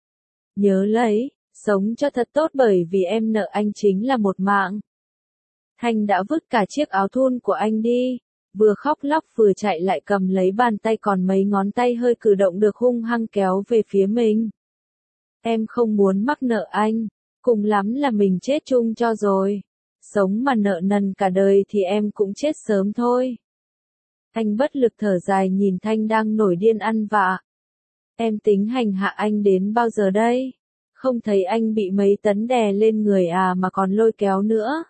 Nhớ lấy, sống cho thật tốt bởi vì em nợ anh chính là một mạng. Thanh đã vứt cả chiếc áo thun của anh đi, vừa khóc lóc vừa chạy lại cầm lấy bàn tay còn mấy ngón tay hơi cử động được hung hăng kéo về phía mình. Em không muốn mắc nợ anh, cùng lắm là mình chết chung cho rồi. Sống mà nợ nần cả đời thì em cũng chết sớm thôi. Anh bất lực thở dài nhìn Thanh đang nổi điên ăn vạ. Em tính hành hạ anh đến bao giờ đây? Không thấy anh bị mấy tấn đè lên người à mà còn lôi kéo nữa.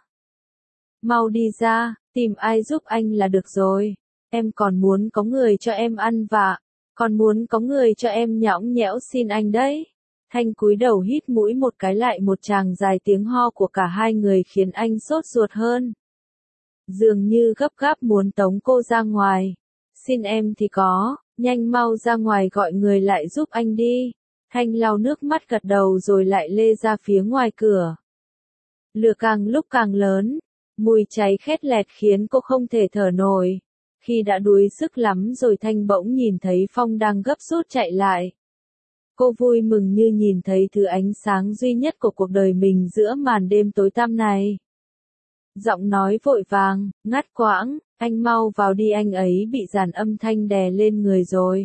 Mau đi ra, tìm ai giúp anh là được rồi. Em còn muốn có người cho em ăn vạ, còn muốn có người cho em nhõng nhẽo xin anh đấy. Thanh cúi đầu hít mũi một cái lại một tràng dài tiếng ho của cả hai người khiến anh sốt ruột hơn. Dường như gấp gáp muốn tống cô ra ngoài. Xin em thì có, nhanh mau ra ngoài gọi người lại giúp anh đi. Thanh lau nước mắt gật đầu rồi lại lê ra phía ngoài cửa. Lửa càng lúc càng lớn, mùi cháy khét lẹt khiến cô không thể thở nổi. Khi đã đuối sức lắm rồi Thanh bỗng nhìn thấy Phong đang gấp rút chạy lại. Cô vui mừng như nhìn thấy thứ ánh sáng duy nhất của cuộc đời mình giữa màn đêm tối tăm này. Giọng nói vội vàng, ngắt quãng, anh mau vào đi, anh ấy bị dàn âm thanh đè lên người rồi.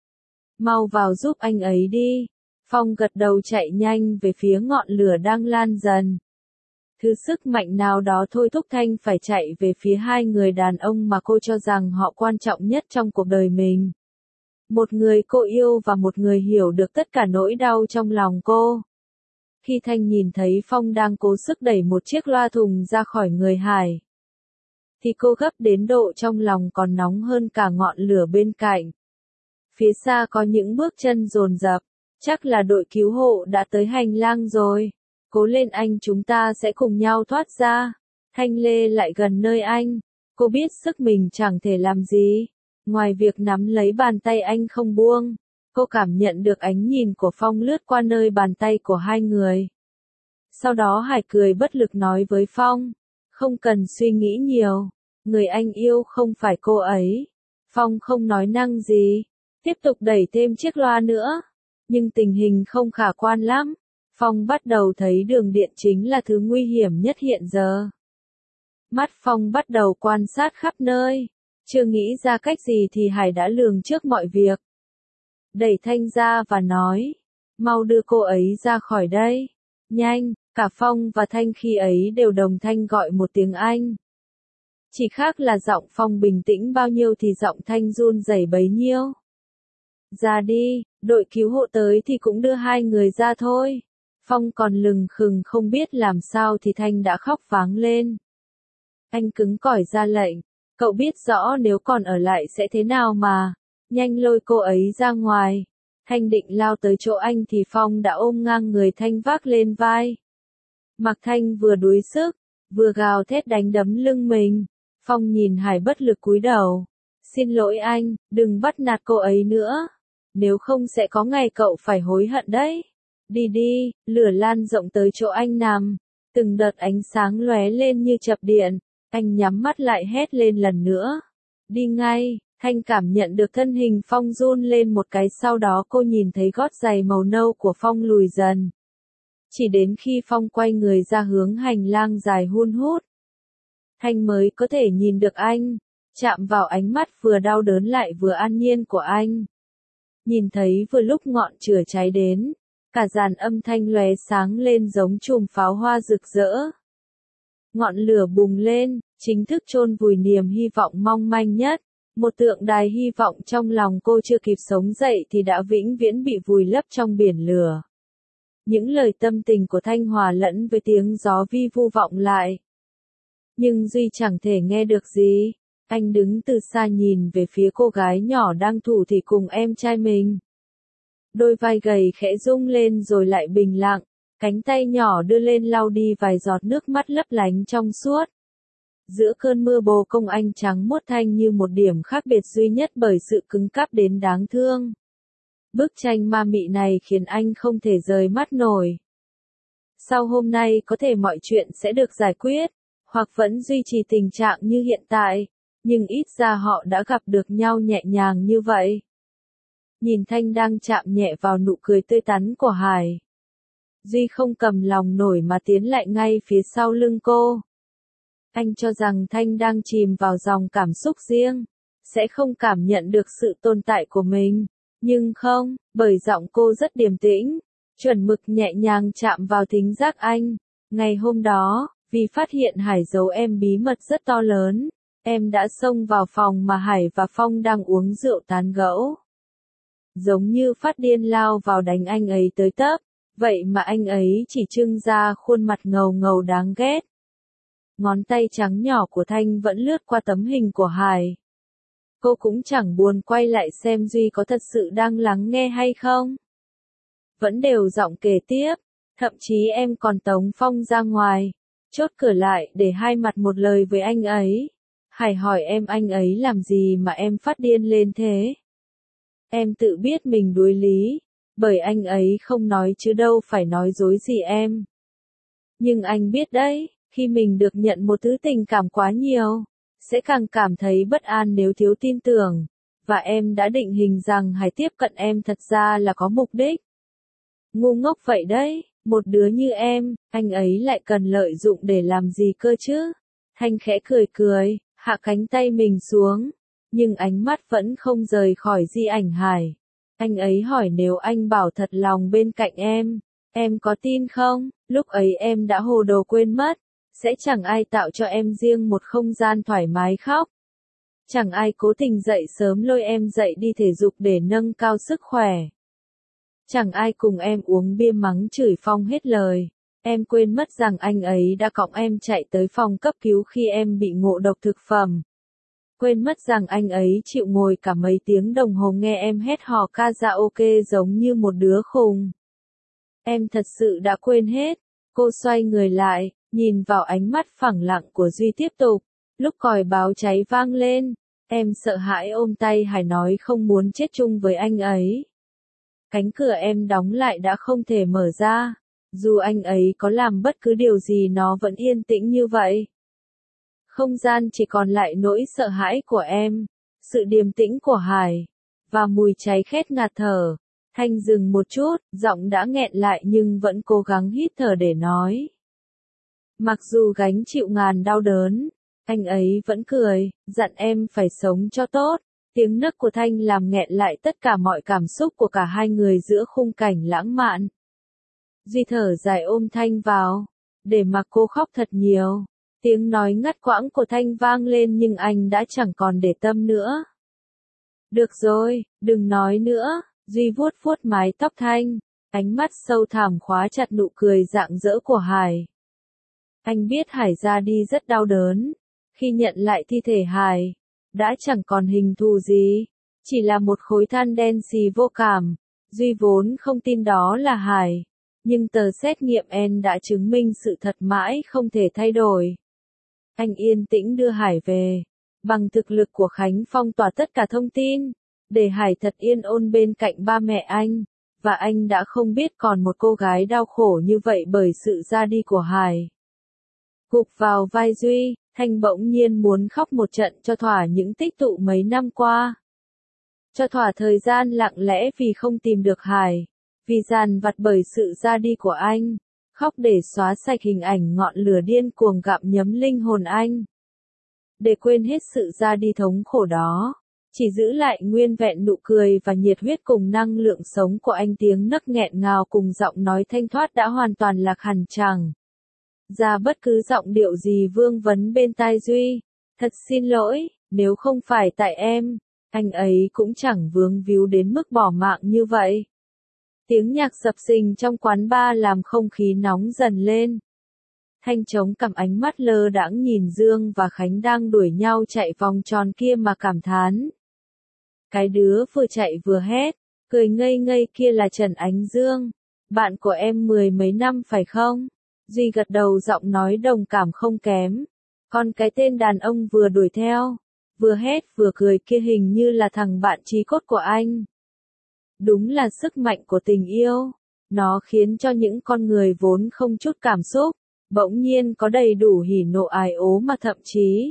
Mau vào giúp anh ấy đi. Phong gật đầu chạy nhanh về phía ngọn lửa đang lan dần. Thứ sức mạnh nào đó thôi thúc Thanh phải chạy về phía hai người đàn ông mà cô cho rằng họ quan trọng nhất trong cuộc đời mình. Một người cô yêu và một người hiểu được tất cả nỗi đau trong lòng cô. Khi Thanh nhìn thấy Phong đang cố sức đẩy một chiếc loa thùng ra khỏi người Hải, thì cô gấp đến độ trong lòng còn nóng hơn cả ngọn lửa bên cạnh. Phía xa có những bước chân dồn dập, chắc là đội cứu hộ đã tới hành lang rồi. Cố lên anh, chúng ta sẽ cùng nhau thoát ra. Thanh lê lại gần nơi anh. Cô biết sức mình chẳng thể làm gì, ngoài việc nắm lấy bàn tay anh không buông. Cô cảm nhận được ánh nhìn của Phong lướt qua nơi bàn tay của hai người. Sau đó Hải cười bất lực nói với Phong, không cần suy nghĩ nhiều, người anh yêu không phải cô ấy. Phong không nói năng gì, tiếp tục đẩy thêm chiếc loa nữa, nhưng tình hình không khả quan lắm. Phong bắt đầu thấy đường điện chính là thứ nguy hiểm nhất hiện giờ. Mắt Phong bắt đầu quan sát khắp nơi, chưa nghĩ ra cách gì thì Hải đã lường trước mọi việc. Đẩy Thanh ra và nói, mau đưa cô ấy ra khỏi đây. Nhanh, cả Phong và Thanh khi ấy đều đồng thanh gọi một tiếng anh. Chỉ khác là giọng Phong bình tĩnh bao nhiêu thì giọng Thanh run rẩy bấy nhiêu. Ra đi, đội cứu hộ tới thì cũng đưa hai người ra thôi. Phong còn lừng khừng không biết làm sao thì Thanh đã khóc váng lên. Anh cứng cỏi ra lệnh, cậu biết rõ nếu còn ở lại sẽ thế nào mà, nhanh lôi cô ấy ra ngoài. Thanh định lao tới chỗ anh thì Phong đã ôm ngang người Thanh vác lên vai. Mặc Thanh vừa đuối sức, vừa gào thét đánh đấm lưng mình. Phong nhìn Hải bất lực cúi đầu. Xin lỗi anh, đừng bắt nạt cô ấy nữa. Nếu không sẽ có ngày cậu phải hối hận đấy. Đi đi, lửa lan rộng tới chỗ anh nằm. Từng đợt ánh sáng lóe lên như chập điện. Anh nhắm mắt lại hét lên lần nữa. Đi ngay. Thanh cảm nhận được thân hình Phong run lên một cái, sau đó cô nhìn thấy gót giày màu nâu của Phong lùi dần. Chỉ đến khi Phong quay người ra hướng hành lang dài hun hút, Thanh mới có thể nhìn được anh, chạm vào ánh mắt vừa đau đớn lại vừa an nhiên của anh. Nhìn thấy vừa lúc ngọn lửa cháy đến, cả dàn âm thanh lóe sáng lên giống chùm pháo hoa rực rỡ. Ngọn lửa bùng lên, chính thức chôn vùi niềm hy vọng mong manh nhất. Một tượng đài hy vọng trong lòng cô chưa kịp sống dậy thì đã vĩnh viễn bị vùi lấp trong biển lửa. Những lời tâm tình của Thanh hòa lẫn với tiếng gió vi vu vọng lại. Nhưng Duy chẳng thể nghe được gì. Anh đứng từ xa nhìn về phía cô gái nhỏ đang thủ thỉ cùng em trai mình. Đôi vai gầy khẽ rung lên rồi lại bình lặng, cánh tay nhỏ đưa lên lau đi vài giọt nước mắt lấp lánh trong suốt. Giữa cơn mưa bồ công anh trắng muốt Thanh như một điểm khác biệt duy nhất bởi sự cứng cáp đến đáng thương. Bức tranh ma mị này khiến anh không thể rời mắt nổi. Sau hôm nay có thể mọi chuyện sẽ được giải quyết, hoặc vẫn duy trì tình trạng như hiện tại, nhưng ít ra họ đã gặp được nhau nhẹ nhàng như vậy. Nhìn Thanh đang chạm nhẹ vào nụ cười tươi tắn của Hải. Duy không cầm lòng nổi mà tiến lại ngay phía sau lưng cô. Anh cho rằng Thanh đang chìm vào dòng cảm xúc riêng, sẽ không cảm nhận được sự tồn tại của mình. Nhưng không, bởi giọng cô rất điềm tĩnh, chuẩn mực nhẹ nhàng chạm vào thính giác anh. Ngày hôm đó, vì phát hiện Hải giấu em bí mật rất to lớn, em đã xông vào phòng mà Hải và Phong đang uống rượu tán gẫu. Giống như phát điên lao vào đánh anh ấy tới tấp, vậy mà anh ấy chỉ trưng ra khuôn mặt ngầu ngầu đáng ghét. Ngón tay trắng nhỏ của Thanh vẫn lướt qua tấm hình của Hải. Cô cũng chẳng buồn quay lại xem Duy có thật sự đang lắng nghe hay không. Vẫn đều giọng kể tiếp, thậm chí em còn tống Phong ra ngoài, chốt cửa lại để hai mặt một lời với anh ấy. Hải hỏi em anh ấy làm gì mà em phát điên lên thế. Em tự biết mình đuối lý, bởi anh ấy không nói chứ đâu phải nói dối gì em. Nhưng anh biết đấy, khi mình được nhận một thứ tình cảm quá nhiều, sẽ càng cảm thấy bất an nếu thiếu tin tưởng, và em đã định hình rằng Hải tiếp cận em thật ra là có mục đích. Ngu ngốc vậy đấy, một đứa như em, anh ấy lại cần lợi dụng để làm gì cơ chứ? Thanh khẽ cười cười, hạ cánh tay mình xuống, nhưng ánh mắt vẫn không rời khỏi di ảnh Hải. Anh ấy hỏi nếu anh bảo thật lòng bên cạnh em, em có tin không? Lúc ấy em đã hồ đồ quên mất. Sẽ chẳng ai tạo cho em riêng một không gian thoải mái khóc. Chẳng ai cố tình dậy sớm lôi em dậy đi thể dục để nâng cao sức khỏe. Chẳng ai cùng em uống bia mắng chửi Phong hết lời. Em quên mất rằng anh ấy đã cõng em chạy tới phòng cấp cứu khi em bị ngộ độc thực phẩm. Quên mất rằng anh ấy chịu ngồi cả mấy tiếng đồng hồ nghe em hét hò karaoke giống như một đứa khùng. Em thật sự đã quên hết. Cô xoay người lại, nhìn vào ánh mắt phẳng lặng của Duy tiếp tục. Lúc còi báo cháy vang lên, em sợ hãi ôm tay Hải nói không muốn chết chung với anh ấy. Cánh cửa em đóng lại đã không thể mở ra, dù anh ấy có làm bất cứ điều gì nó vẫn yên tĩnh như vậy. Không gian chỉ còn lại nỗi sợ hãi của em, sự điềm tĩnh của Hải, và mùi cháy khét ngạt thở. Thanh dừng một chút, giọng đã nghẹn lại nhưng vẫn cố gắng hít thở để nói. Mặc dù gánh chịu ngàn đau đớn, anh ấy vẫn cười, dặn em phải sống cho tốt, Tiếng nấc của Thanh làm nghẹn lại tất cả mọi cảm xúc của cả hai người giữa khung cảnh lãng mạn. Duy thở dài ôm Thanh vào, để mặc cô khóc thật nhiều. Tiếng nói ngắt quãng của Thanh vang lên nhưng anh đã chẳng còn để tâm nữa. Được rồi, đừng nói nữa, Duy vuốt vuốt mái tóc Thanh, ánh mắt sâu thẳm khóa chặt nụ cười rạng rỡ của Hải. Anh biết Hải ra đi rất đau đớn, khi nhận lại thi thể Hải, đã chẳng còn hình thù gì, chỉ là một khối than đen xì vô cảm. Duy vốn không tin đó là Hải, nhưng tờ xét nghiệm en đã chứng minh sự thật mãi không thể thay đổi. Anh yên tĩnh đưa Hải về, bằng thực lực của Khánh phong tỏa tất cả thông tin, để Hải thật yên ổn bên cạnh ba mẹ anh, và anh đã không biết còn một cô gái đau khổ như vậy bởi sự ra đi của Hải. Gục vào vai Duy, Thanh bỗng nhiên muốn khóc một trận cho thỏa những tích tụ mấy năm qua. Cho thỏa thời gian lặng lẽ vì không tìm được Hải, vì dằn vặt bởi sự ra đi của anh, khóc để xóa sạch hình ảnh ngọn lửa điên cuồng gặm nhấm linh hồn anh. Để quên hết sự ra đi thống khổ đó, chỉ giữ lại nguyên vẹn nụ cười và nhiệt huyết cùng năng lượng sống của anh. Tiếng nấc nghẹn ngào cùng giọng nói thanh thoát đã hoàn toàn lạc hẳn chẳng ra bất cứ giọng điệu gì vương vấn bên tai Duy. Thật xin lỗi, nếu không phải tại em, anh ấy cũng chẳng vướng víu đến mức bỏ mạng như vậy. Tiếng nhạc sập sình trong quán bar làm không khí nóng dần lên. Thanh chống cằm ánh mắt lơ đãng nhìn Dương và Khánh đang đuổi nhau chạy vòng tròn kia mà cảm thán. Cái đứa vừa chạy vừa hét, cười ngây ngây kia là Trần Ánh Dương, bạn của em mười mấy năm phải không? Duy gật đầu giọng nói đồng cảm không kém. Còn cái tên đàn ông vừa đuổi theo, vừa hét vừa cười kia hình như là thằng bạn chí cốt của anh. Đúng là sức mạnh của tình yêu, nó khiến cho những con người vốn không chút cảm xúc, bỗng nhiên có đầy đủ hỉ nộ ái ố mà thậm chí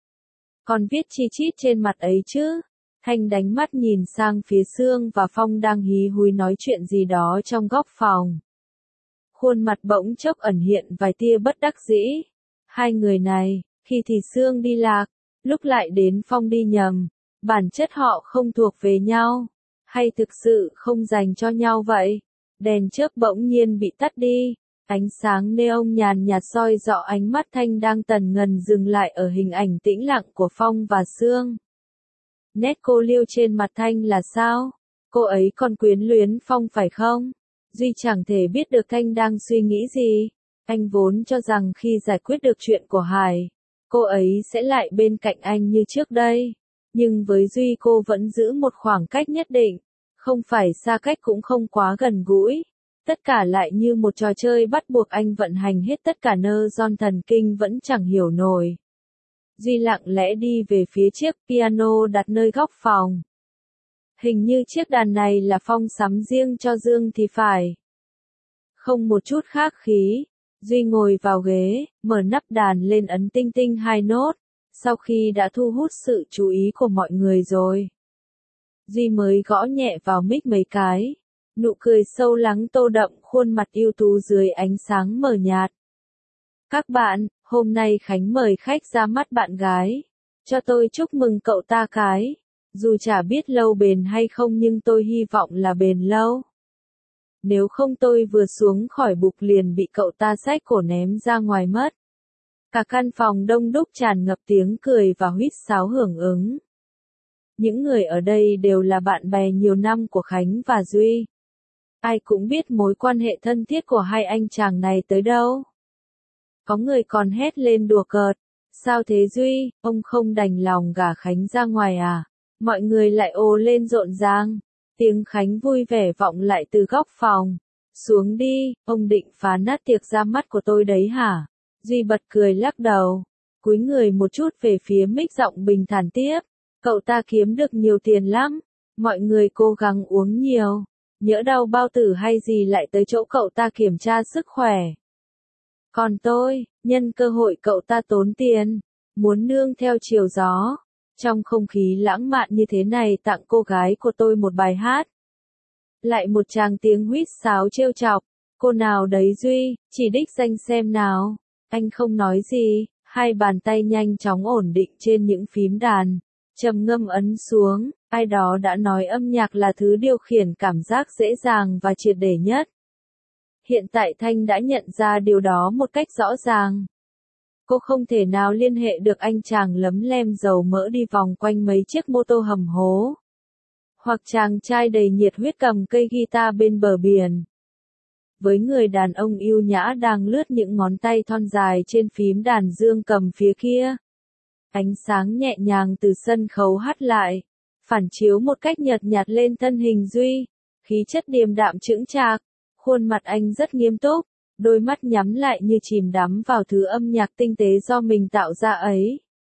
còn viết chi chít trên mặt ấy chứ. Thanh đánh mắt nhìn sang phía Sương và Phong đang hí húi nói chuyện gì đó trong góc phòng. Khuôn mặt bỗng chốc ẩn hiện vài tia bất đắc dĩ. Hai người này, khi thì Sương đi lạc, lúc lại đến Phong đi nhầm, bản chất họ không thuộc về nhau, hay thực sự không dành cho nhau vậy? Đèn chớp bỗng nhiên bị tắt đi, ánh sáng neon nhàn nhạt soi rõ ánh mắt Thanh đang tần ngần dừng lại ở hình ảnh tĩnh lặng của Phong và Sương. Nét cô liêu trên mặt Thanh là sao? Cô ấy còn quyến luyến Phong phải không? Duy chẳng thể biết được Thanh đang suy nghĩ gì. Anh vốn cho rằng khi giải quyết được chuyện của Hải, cô ấy sẽ lại bên cạnh anh như trước đây. Nhưng với Duy cô vẫn giữ một khoảng cách nhất định, không phải xa cách cũng không quá gần gũi. Tất cả lại như một trò chơi bắt buộc anh vận hành hết tất cả nơ giòn thần kinh vẫn chẳng hiểu nổi. Duy lặng lẽ đi về phía chiếc piano đặt nơi góc phòng. Hình như chiếc đàn này là Phong sắm riêng cho Dương thì phải. Không một chút khác khí, Duy ngồi vào ghế, mở nắp đàn lên ấn tinh tinh hai nốt, sau khi đã thu hút sự chú ý của mọi người rồi. Duy mới gõ nhẹ vào mic mấy cái, nụ cười sâu lắng tô đậm khuôn mặt ưu tú dưới ánh sáng mờ nhạt. Các bạn, hôm nay Khánh mời khách ra mắt bạn gái. Cho tôi chúc mừng cậu ta cái. Dù chả biết lâu bền hay không nhưng tôi hy vọng là bền lâu. Nếu không tôi vừa xuống khỏi bục liền bị cậu ta xách cổ ném ra ngoài mất. Cả căn phòng đông đúc tràn ngập tiếng cười và huýt sáo hưởng ứng. Những người ở đây đều là bạn bè nhiều năm của Khánh và Duy. Ai cũng biết mối quan hệ thân thiết của hai anh chàng này tới đâu. Có người còn hét lên đùa cợt. Sao thế Duy, ông không đành lòng gả Khánh ra ngoài à? Mọi người lại ồ lên rộn ràng. Tiếng Khánh vui vẻ vọng lại từ góc phòng. Xuống đi, ông định phá nát tiệc ra mắt của tôi đấy hả? Duy bật cười lắc đầu. Cúi người một chút về phía mic giọng bình thản tiếp. Cậu ta kiếm được nhiều tiền lắm. Mọi người cố gắng uống nhiều. Nhỡ đau bao tử hay gì lại tới chỗ cậu ta kiểm tra sức khỏe. Còn tôi, nhân cơ hội cậu ta tốn tiền, muốn nương theo chiều gió. Trong không khí lãng mạn như thế này tặng cô gái của tôi một bài hát. Lại một tràng tiếng huýt sáo trêu chọc. Cô nào đấy Duy, chỉ đích danh xem nào. Anh không nói gì, hai bàn tay nhanh chóng ổn định trên những phím đàn. Trầm ngâm ấn xuống, Ai đó đã nói âm nhạc là thứ điều khiển cảm giác dễ dàng và triệt để nhất. Hiện tại Thanh đã nhận ra điều đó một cách rõ ràng. Cô không thể nào liên hệ được anh chàng lấm lem dầu mỡ đi vòng quanh mấy chiếc mô tô hầm hố. Hoặc chàng trai đầy nhiệt huyết cầm cây guitar bên bờ biển. Với người đàn ông yêu nhã đang lướt những ngón tay thon dài trên phím đàn dương cầm phía kia. Ánh sáng nhẹ nhàng từ sân khấu hắt lại, phản chiếu một cách nhợt nhạt lên thân hình Duy, khí chất điềm đạm chững chạc, khuôn mặt anh rất nghiêm túc, đôi mắt nhắm lại như chìm đắm vào thứ âm nhạc tinh tế do mình tạo ra ấy.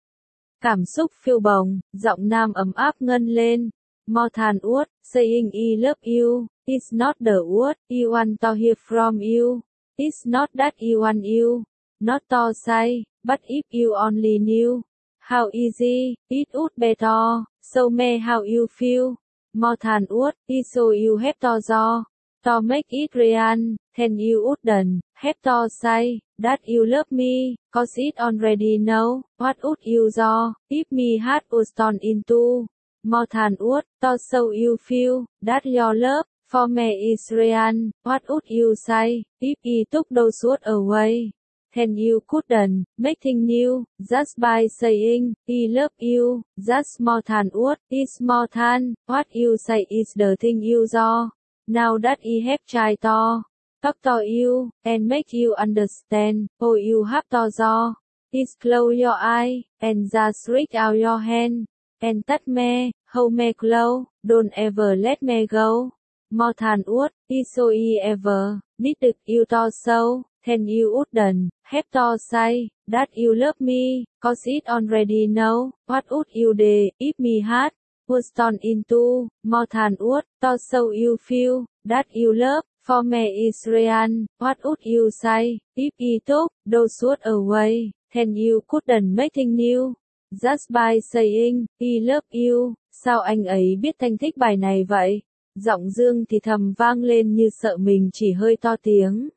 Cảm xúc phiêu bồng, giọng nam ấm áp ngân lên. More than what, saying I love you, it's not the word you want to hear from you, it's not that you want you, not to say, but if you only knew, how easy, it would better, so me how you feel, more than what, is so you have to do, to make it real, then you wouldn't, have to say, that you love me, cause it already know, what would you do, if me heart was torn into. More than what, to so you feel, that your love, for me is real, what would you say, if I took those words away, then you couldn't, make things new, just by saying, I love you, just more than what, is more than, what you say is the thing you do, now that I have tried to, talk to you, and make you understand, all you have to do, is close your eyes, and just reach out your hand. And touch me, hold me close, don't ever let me go. More than what, is so I ever, needed you to so, then you wouldn't, have to say, that you love me, cause it already know, what would you do, if me heart, was torn into, more than what, to so you feel, that you love, for me is real, what would you say, if I took, those words away, then you couldn't make things new. Just by saying, I love you, sao anh ấy biết Thanh thích bài này vậy? Giọng Dương thì thầm vang lên như sợ mình chỉ hơi to tiếng.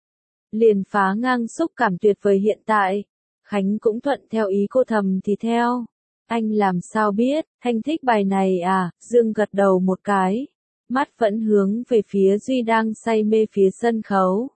Liền phá ngang xúc cảm tuyệt vời hiện tại. Khánh cũng thuận theo ý cô thầm thì theo. Anh làm sao biết, Thanh thích bài này à? Dương gật đầu một cái. Mắt vẫn hướng về phía Duy đang say mê phía sân khấu.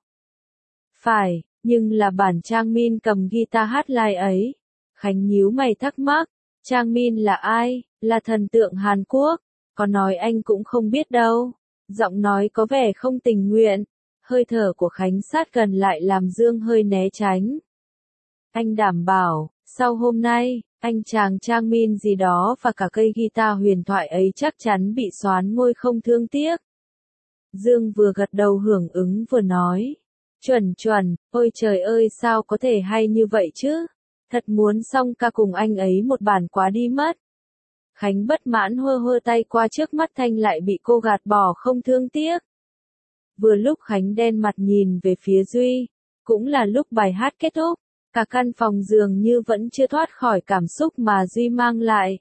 Phải, nhưng là bản Trang Min cầm guitar hát live ấy. Khánh nhíu mày thắc mắc, Trang Min là ai, là thần tượng Hàn Quốc, có nói anh cũng không biết đâu, giọng nói có vẻ không tình nguyện, hơi thở của Khánh sát gần lại làm Dương hơi né tránh. Anh đảm bảo, sau hôm nay, anh chàng Trang Min gì đó và cả cây guitar huyền thoại ấy chắc chắn bị xoán ngôi không thương tiếc. Dương vừa gật đầu hưởng ứng vừa nói, chuẩn chuẩn, ôi trời ơi sao có thể hay như vậy chứ? Thật muốn song ca cùng anh ấy một bản quá đi mất. Khánh bất mãn hơ hơ tay qua trước mắt Thanh lại bị cô gạt bỏ không thương tiếc. Vừa lúc Khánh đen mặt nhìn về phía Duy, cũng là lúc bài hát kết thúc, cả căn phòng dường như vẫn chưa thoát khỏi cảm xúc mà Duy mang lại.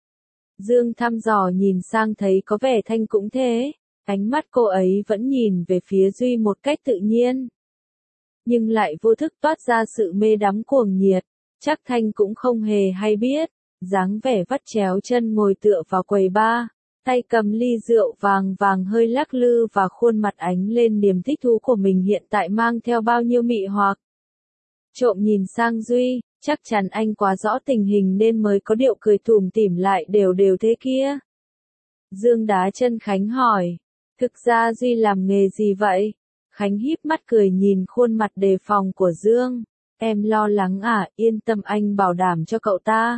Dương thăm dò nhìn sang thấy có vẻ Thanh cũng thế, ánh mắt cô ấy vẫn nhìn về phía Duy một cách tự nhiên. Nhưng lại vô thức toát ra sự mê đắm cuồng nhiệt. Chắc Thanh cũng không hề hay biết, dáng vẻ vắt chéo chân ngồi tựa vào quầy bar, tay cầm ly rượu vàng vàng hơi lắc lư và khuôn mặt ánh lên niềm thích thú của mình hiện tại mang theo bao nhiêu mị hoặc. Trộm nhìn sang Duy, chắc chắn anh quá rõ tình hình nên mới có điệu cười tủm tỉm lại đều đều thế kia. Dương đá chân Khánh hỏi, thực ra Duy làm nghề gì vậy? Khánh híp mắt cười nhìn khuôn mặt đề phòng của Dương. Em lo lắng à, yên tâm anh bảo đảm cho cậu ta.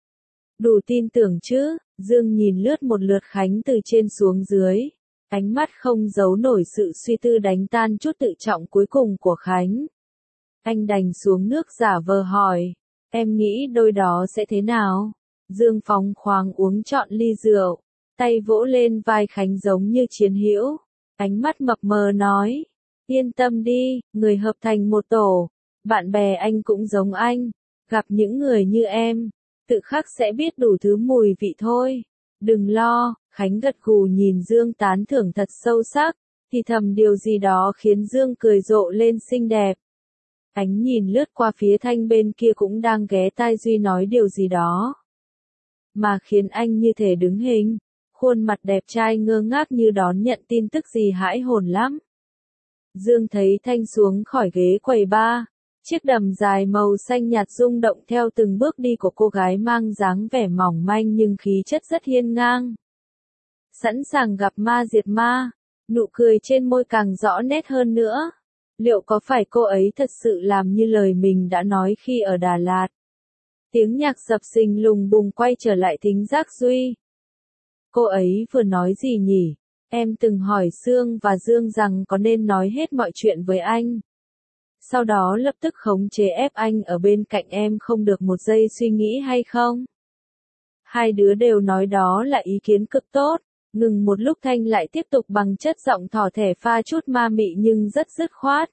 Đủ tin tưởng chứ, Dương nhìn lướt một lượt Khánh từ trên xuống dưới. Ánh mắt không giấu nổi sự suy tư đánh tan chút tự trọng cuối cùng của Khánh. Anh đành xuống nước giả vờ hỏi, em nghĩ đôi đó sẽ thế nào? Dương phóng khoáng uống trọn ly rượu, tay vỗ lên vai Khánh giống như chiến hữu. Ánh mắt mập mờ nói, yên tâm đi, người hợp thành một tổ. Bạn bè anh cũng giống anh, gặp những người như em, tự khắc sẽ biết đủ thứ mùi vị thôi. Đừng lo, Khánh gật gù nhìn Dương tán thưởng thật sâu sắc, thì thầm điều gì đó khiến Dương cười rộ lên xinh đẹp. Ánh nhìn lướt qua phía Thanh bên kia cũng đang ghé tai Duy nói điều gì đó. mà khiến anh như thể đứng hình. Khuôn mặt đẹp trai ngơ ngác như đón nhận tin tức gì hãi hồn lắm. Dương thấy Thanh xuống khỏi ghế quầy bar. Chiếc đầm dài màu xanh nhạt rung động theo từng bước đi của cô gái mang dáng vẻ mỏng manh nhưng khí chất rất hiên ngang. Sẵn sàng gặp ma diệt ma, nụ cười trên môi càng rõ nét hơn nữa. Liệu có phải cô ấy thật sự làm như lời mình đã nói khi ở Đà Lạt? Tiếng nhạc sập sình lùng bùng quay trở lại thính giác Duy. Cô ấy vừa nói gì nhỉ? Em từng hỏi Sương và Dương rằng có nên nói hết mọi chuyện với anh. Sau đó lập tức khống chế ép anh ở bên cạnh em không được một giây suy nghĩ hay không? Hai đứa đều nói đó là ý kiến cực tốt. Ngừng một lúc Thanh lại tiếp tục bằng chất giọng thỏ thẻ pha chút ma mị nhưng rất dứt khoát.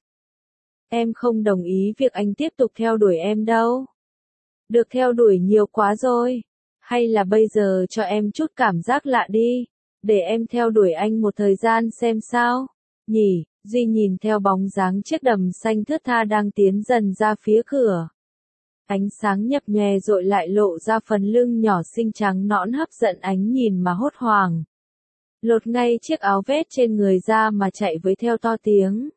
Em không đồng ý việc anh tiếp tục theo đuổi em đâu. Được theo đuổi nhiều quá rồi. Hay là bây giờ cho em chút cảm giác lạ đi. Để em theo đuổi anh một thời gian xem sao. Nhỉ, Duy nhìn theo bóng dáng chiếc đầm xanh thướt tha đang tiến dần ra phía cửa. Ánh sáng nhập nhòe rọi lại lộ ra phần lưng nhỏ xinh trắng nõn hấp dẫn ánh nhìn mà hốt hoảng. Lột ngay chiếc áo vest trên người ra mà chạy với theo to tiếng.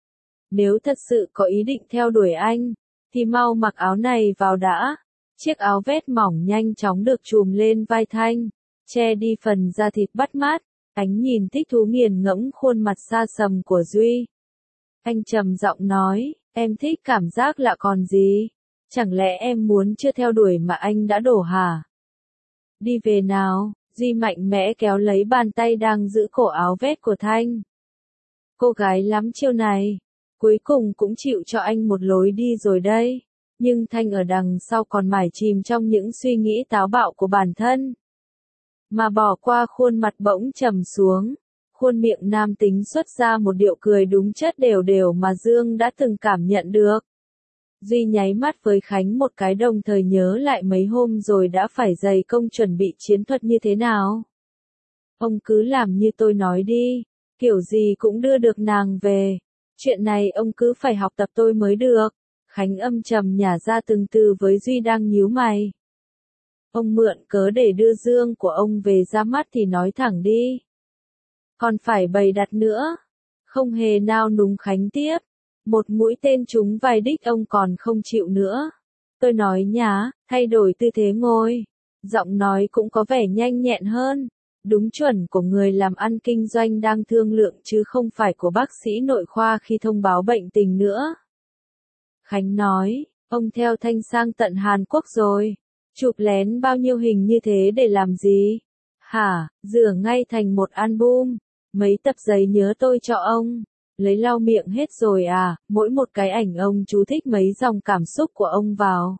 Nếu thật sự có ý định theo đuổi anh, thì mau mặc áo này vào đã. Chiếc áo vest mỏng nhanh chóng được trùm lên vai Thanh, che đi phần da thịt bắt mát. Ánh nhìn thích thú nghiền ngẫm khuôn mặt xa sầm của Duy. Anh trầm giọng nói, em thích cảm giác lạ còn gì? Chẳng lẽ em muốn chưa theo đuổi mà anh đã đổ hả? Đi về nào, Duy mạnh mẽ kéo lấy bàn tay đang giữ cổ áo vest của Thanh. Cô gái lắm chiêu này, cuối cùng cũng chịu cho anh một lối đi rồi đây. Nhưng Thanh ở đằng sau còn mải chìm trong những suy nghĩ táo bạo của bản thân. Mà bỏ qua khuôn mặt bỗng trầm xuống, khuôn miệng nam tính xuất ra một điệu cười đúng chất đều đều mà Dương đã từng cảm nhận được. Duy nháy mắt với Khánh một cái đồng thời nhớ lại mấy hôm rồi đã phải dày công chuẩn bị chiến thuật như thế nào. Ông cứ làm như tôi nói đi, kiểu gì cũng đưa được nàng về. Chuyện này ông cứ phải học tập tôi mới được. Khánh âm trầm nhả ra từng từ với Duy đang nhíu mày. Ông mượn cớ để đưa Dương của ông về ra mắt thì nói thẳng đi. Còn phải bày đặt nữa. Không hề nao núng Khánh tiếp. Một mũi tên trúng vài đích ông còn không chịu nữa. Tôi nói nhá, thay đổi tư thế ngồi. Giọng nói cũng có vẻ nhanh nhẹn hơn. Đúng chuẩn của người làm ăn kinh doanh đang thương lượng chứ không phải của bác sĩ nội khoa khi thông báo bệnh tình nữa. Khánh nói, ông theo Thanh sang tận Hàn Quốc rồi. Chụp lén bao nhiêu hình như thế để làm gì? Hả, rửa ngay thành một album. Mấy tập giấy nhớ tôi cho ông. Lấy lau miệng hết rồi à, mỗi một cái ảnh ông chú thích mấy dòng cảm xúc của ông vào.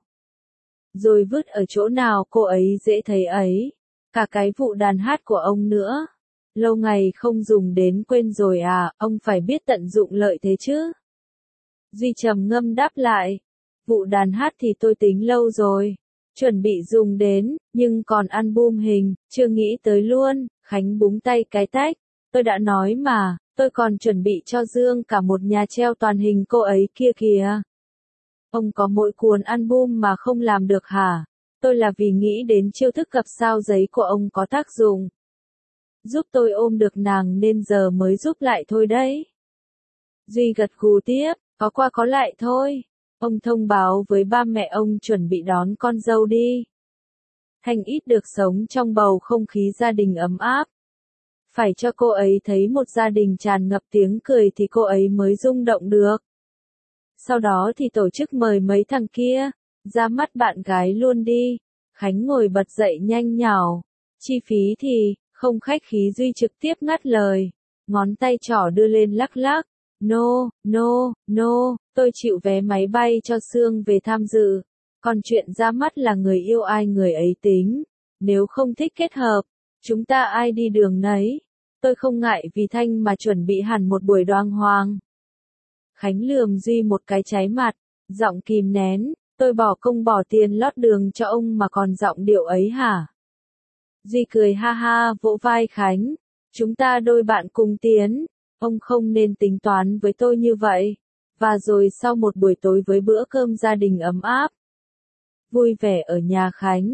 Rồi vứt ở chỗ nào cô ấy dễ thấy ấy. Cả cái vụ đàn hát của ông nữa. Lâu ngày không dùng đến quên rồi à, ông phải biết tận dụng lợi thế chứ. Duy trầm ngâm đáp lại. Vụ đàn hát thì tôi tính lâu rồi. Chuẩn bị dùng đến, nhưng còn album hình, chưa nghĩ tới luôn. Khánh búng tay cái tách. Tôi đã nói mà, tôi còn chuẩn bị cho Dương cả một nhà treo toàn hình cô ấy kia kìa. Ông có mỗi cuốn album mà không làm được hả? Tôi là vì nghĩ đến chiêu thức gập sao giấy của ông có tác dụng. Giúp tôi ôm được nàng nên giờ mới giúp lại thôi đấy. Duy gật gù tiếp, có qua có lại thôi. Ông thông báo với ba mẹ ông chuẩn bị đón con dâu đi. Thanh ít được sống trong bầu không khí gia đình ấm áp. Phải cho cô ấy thấy một gia đình tràn ngập tiếng cười thì cô ấy mới rung động được. Sau đó thì tổ chức mời mấy thằng kia, ra mắt bạn gái luôn đi. Khánh ngồi bật dậy nhanh nhảu. Chi phí thì, không khách khí Duy trực tiếp ngắt lời. Ngón tay trỏ đưa lên lắc lắc. No, no, no, tôi chịu vé máy bay cho Sương về tham dự. Còn chuyện ra mắt là người yêu ai người ấy tính. Nếu không thích kết hợp, chúng ta ai đi đường nấy. Tôi không ngại vì Thanh mà chuẩn bị hẳn một buổi đoan hoang. Khánh lườm Duy một cái cháy mặt, giọng kìm nén, tôi bỏ công bỏ tiền lót đường cho ông mà còn giọng điệu ấy hả? Duy cười ha ha vỗ vai Khánh, chúng ta đôi bạn cùng tiến, ông không nên tính toán với tôi như vậy. Và rồi sau một buổi tối với bữa cơm gia đình ấm áp, vui vẻ ở nhà Khánh,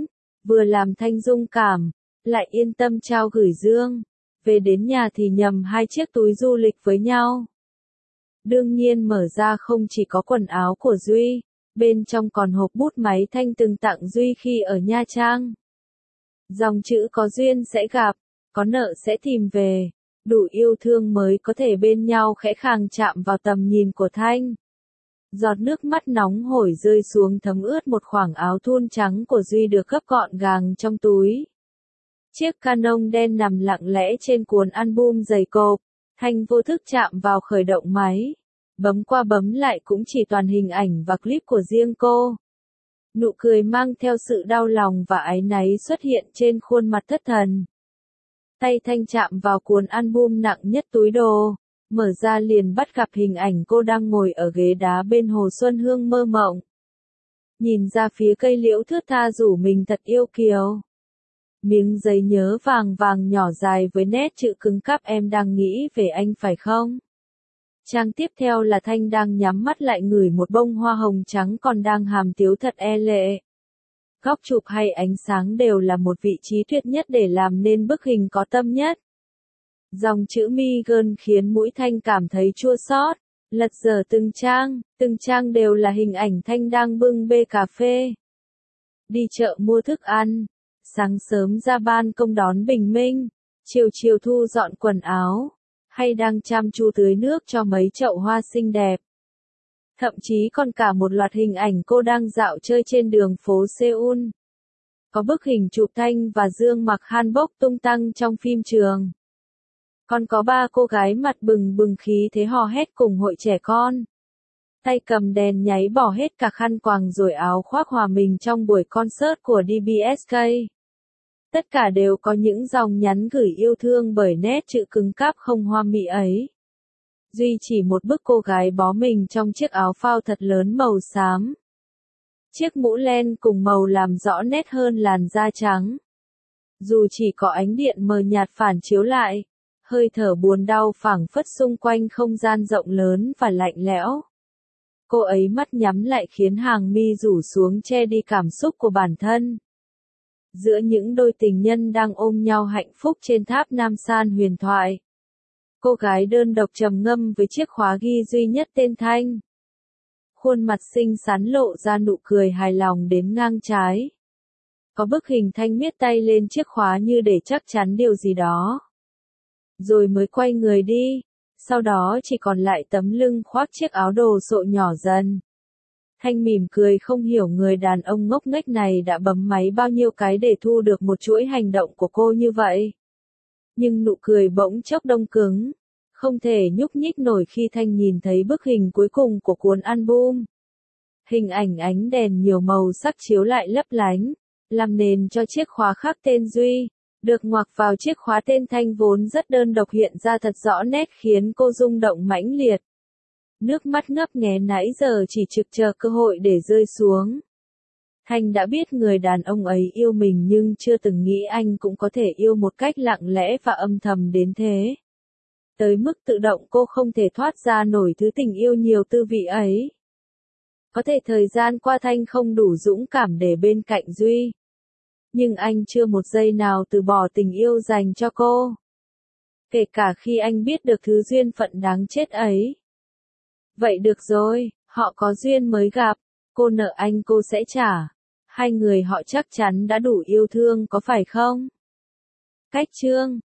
Vừa làm Thanh dung cảm, lại yên tâm trao gửi Dương. Về đến nhà thì nhầm hai chiếc túi du lịch với nhau. Đương nhiên mở ra không chỉ có quần áo của Duy, bên trong còn hộp bút máy Thanh từng tặng Duy khi ở Nha Trang. Dòng chữ có duyên sẽ gặp, có nợ sẽ tìm về, đủ yêu thương mới có thể bên nhau khẽ khàng chạm vào tầm nhìn của Thanh. Giọt nước mắt nóng hổi rơi xuống thấm ướt một khoảng áo thun trắng của Duy được gấp gọn gàng trong túi. Chiếc Canon đen nằm lặng lẽ trên cuốn album dày cộp, Thanh vô thức chạm vào khởi động máy. Bấm qua bấm lại cũng chỉ toàn hình ảnh và clip của riêng cô. Nụ cười mang theo sự đau lòng và áy náy xuất hiện trên khuôn mặt thất thần. Tay Thanh chạm vào cuốn album nặng nhất túi đồ, mở ra liền bắt gặp hình ảnh cô đang ngồi ở ghế đá bên hồ Xuân Hương mơ mộng. Nhìn ra phía cây liễu thướt tha rủ mình thật yêu kiều. Miếng giấy nhớ vàng vàng nhỏ dài với nét chữ cứng cáp em đang nghĩ về anh phải không? Trang tiếp theo là Thanh đang nhắm mắt lại ngửi một bông hoa hồng trắng còn đang hàm tiếu thật e lệ. Góc chụp hay ánh sáng đều là một vị trí tuyệt nhất để làm nên bức hình có tâm nhất. Dòng chữ Megan khiến mũi Thanh cảm thấy chua xót. Lật dở từng trang, từng trang đều là hình ảnh Thanh đang bưng bê cà phê. Đi chợ mua thức ăn, sáng sớm ra ban công đón bình minh, chiều chiều thu dọn quần áo, hay đang chăm chú tưới nước cho mấy chậu hoa xinh đẹp. Thậm chí còn cả một loạt hình ảnh cô đang dạo chơi trên đường phố Seoul. Có bức hình chụp Thanh và Dương mặc hanbok tung tăng trong phim trường. Còn có ba cô gái mặt bừng bừng khí thế hò hét cùng hội trẻ con. Tay cầm đèn nháy bỏ hết cả khăn quàng rồi áo khoác hòa mình trong buổi concert của đê bê ét ca. Tất cả đều có những dòng nhắn gửi yêu thương bởi nét chữ cứng cáp không hoa mỹ ấy. Duy chỉ một bức cô gái bó mình trong chiếc áo phao thật lớn màu xám. Chiếc mũ len cùng màu làm rõ nét hơn làn da trắng. Dù chỉ có ánh điện mờ nhạt phản chiếu lại, hơi thở buồn đau phảng phất xung quanh không gian rộng lớn và lạnh lẽo. Cô ấy mắt nhắm lại khiến hàng mi rủ xuống che đi cảm xúc của bản thân. Giữa những đôi tình nhân đang ôm nhau hạnh phúc trên tháp Nam San huyền thoại. Cô gái đơn độc trầm ngâm với chiếc khóa ghi duy nhất tên Thanh. Khuôn mặt xinh xắn lộ ra nụ cười hài lòng đến ngang trái. Có bức hình Thanh miết tay lên chiếc khóa như để chắc chắn điều gì đó. Rồi mới quay người đi, sau đó chỉ còn lại tấm lưng khoác chiếc áo đồ sộ nhỏ dần. Thanh mỉm cười không hiểu người đàn ông ngốc nghếch này đã bấm máy bao nhiêu cái để thu được một chuỗi hành động của cô như vậy. Nhưng nụ cười bỗng chốc đông cứng, không thể nhúc nhích nổi khi Thanh nhìn thấy bức hình cuối cùng của cuốn album. Hình ảnh ánh đèn nhiều màu sắc chiếu lại lấp lánh, làm nền cho chiếc khóa khắc tên Duy, được ngoặc vào chiếc khóa tên Thanh vốn rất đơn độc hiện ra thật rõ nét khiến cô rung động mãnh liệt. Nước mắt ngấp nghé nãy giờ chỉ trực chờ cơ hội để rơi xuống. Thanh đã biết người đàn ông ấy yêu mình nhưng chưa từng nghĩ anh cũng có thể yêu một cách lặng lẽ và âm thầm đến thế. Tới mức tự động cô không thể thoát ra nổi thứ tình yêu nhiều tư vị ấy. Có thể thời gian qua Thanh không đủ dũng cảm để bên cạnh Duy. Nhưng anh chưa một giây nào từ bỏ tình yêu dành cho cô. Kể cả khi anh biết được thứ duyên phận đáng chết ấy. Vậy được rồi, họ có duyên mới gặp, cô nợ anh cô sẽ trả. Hai người họ chắc chắn đã đủ yêu thương có phải không? Cách chương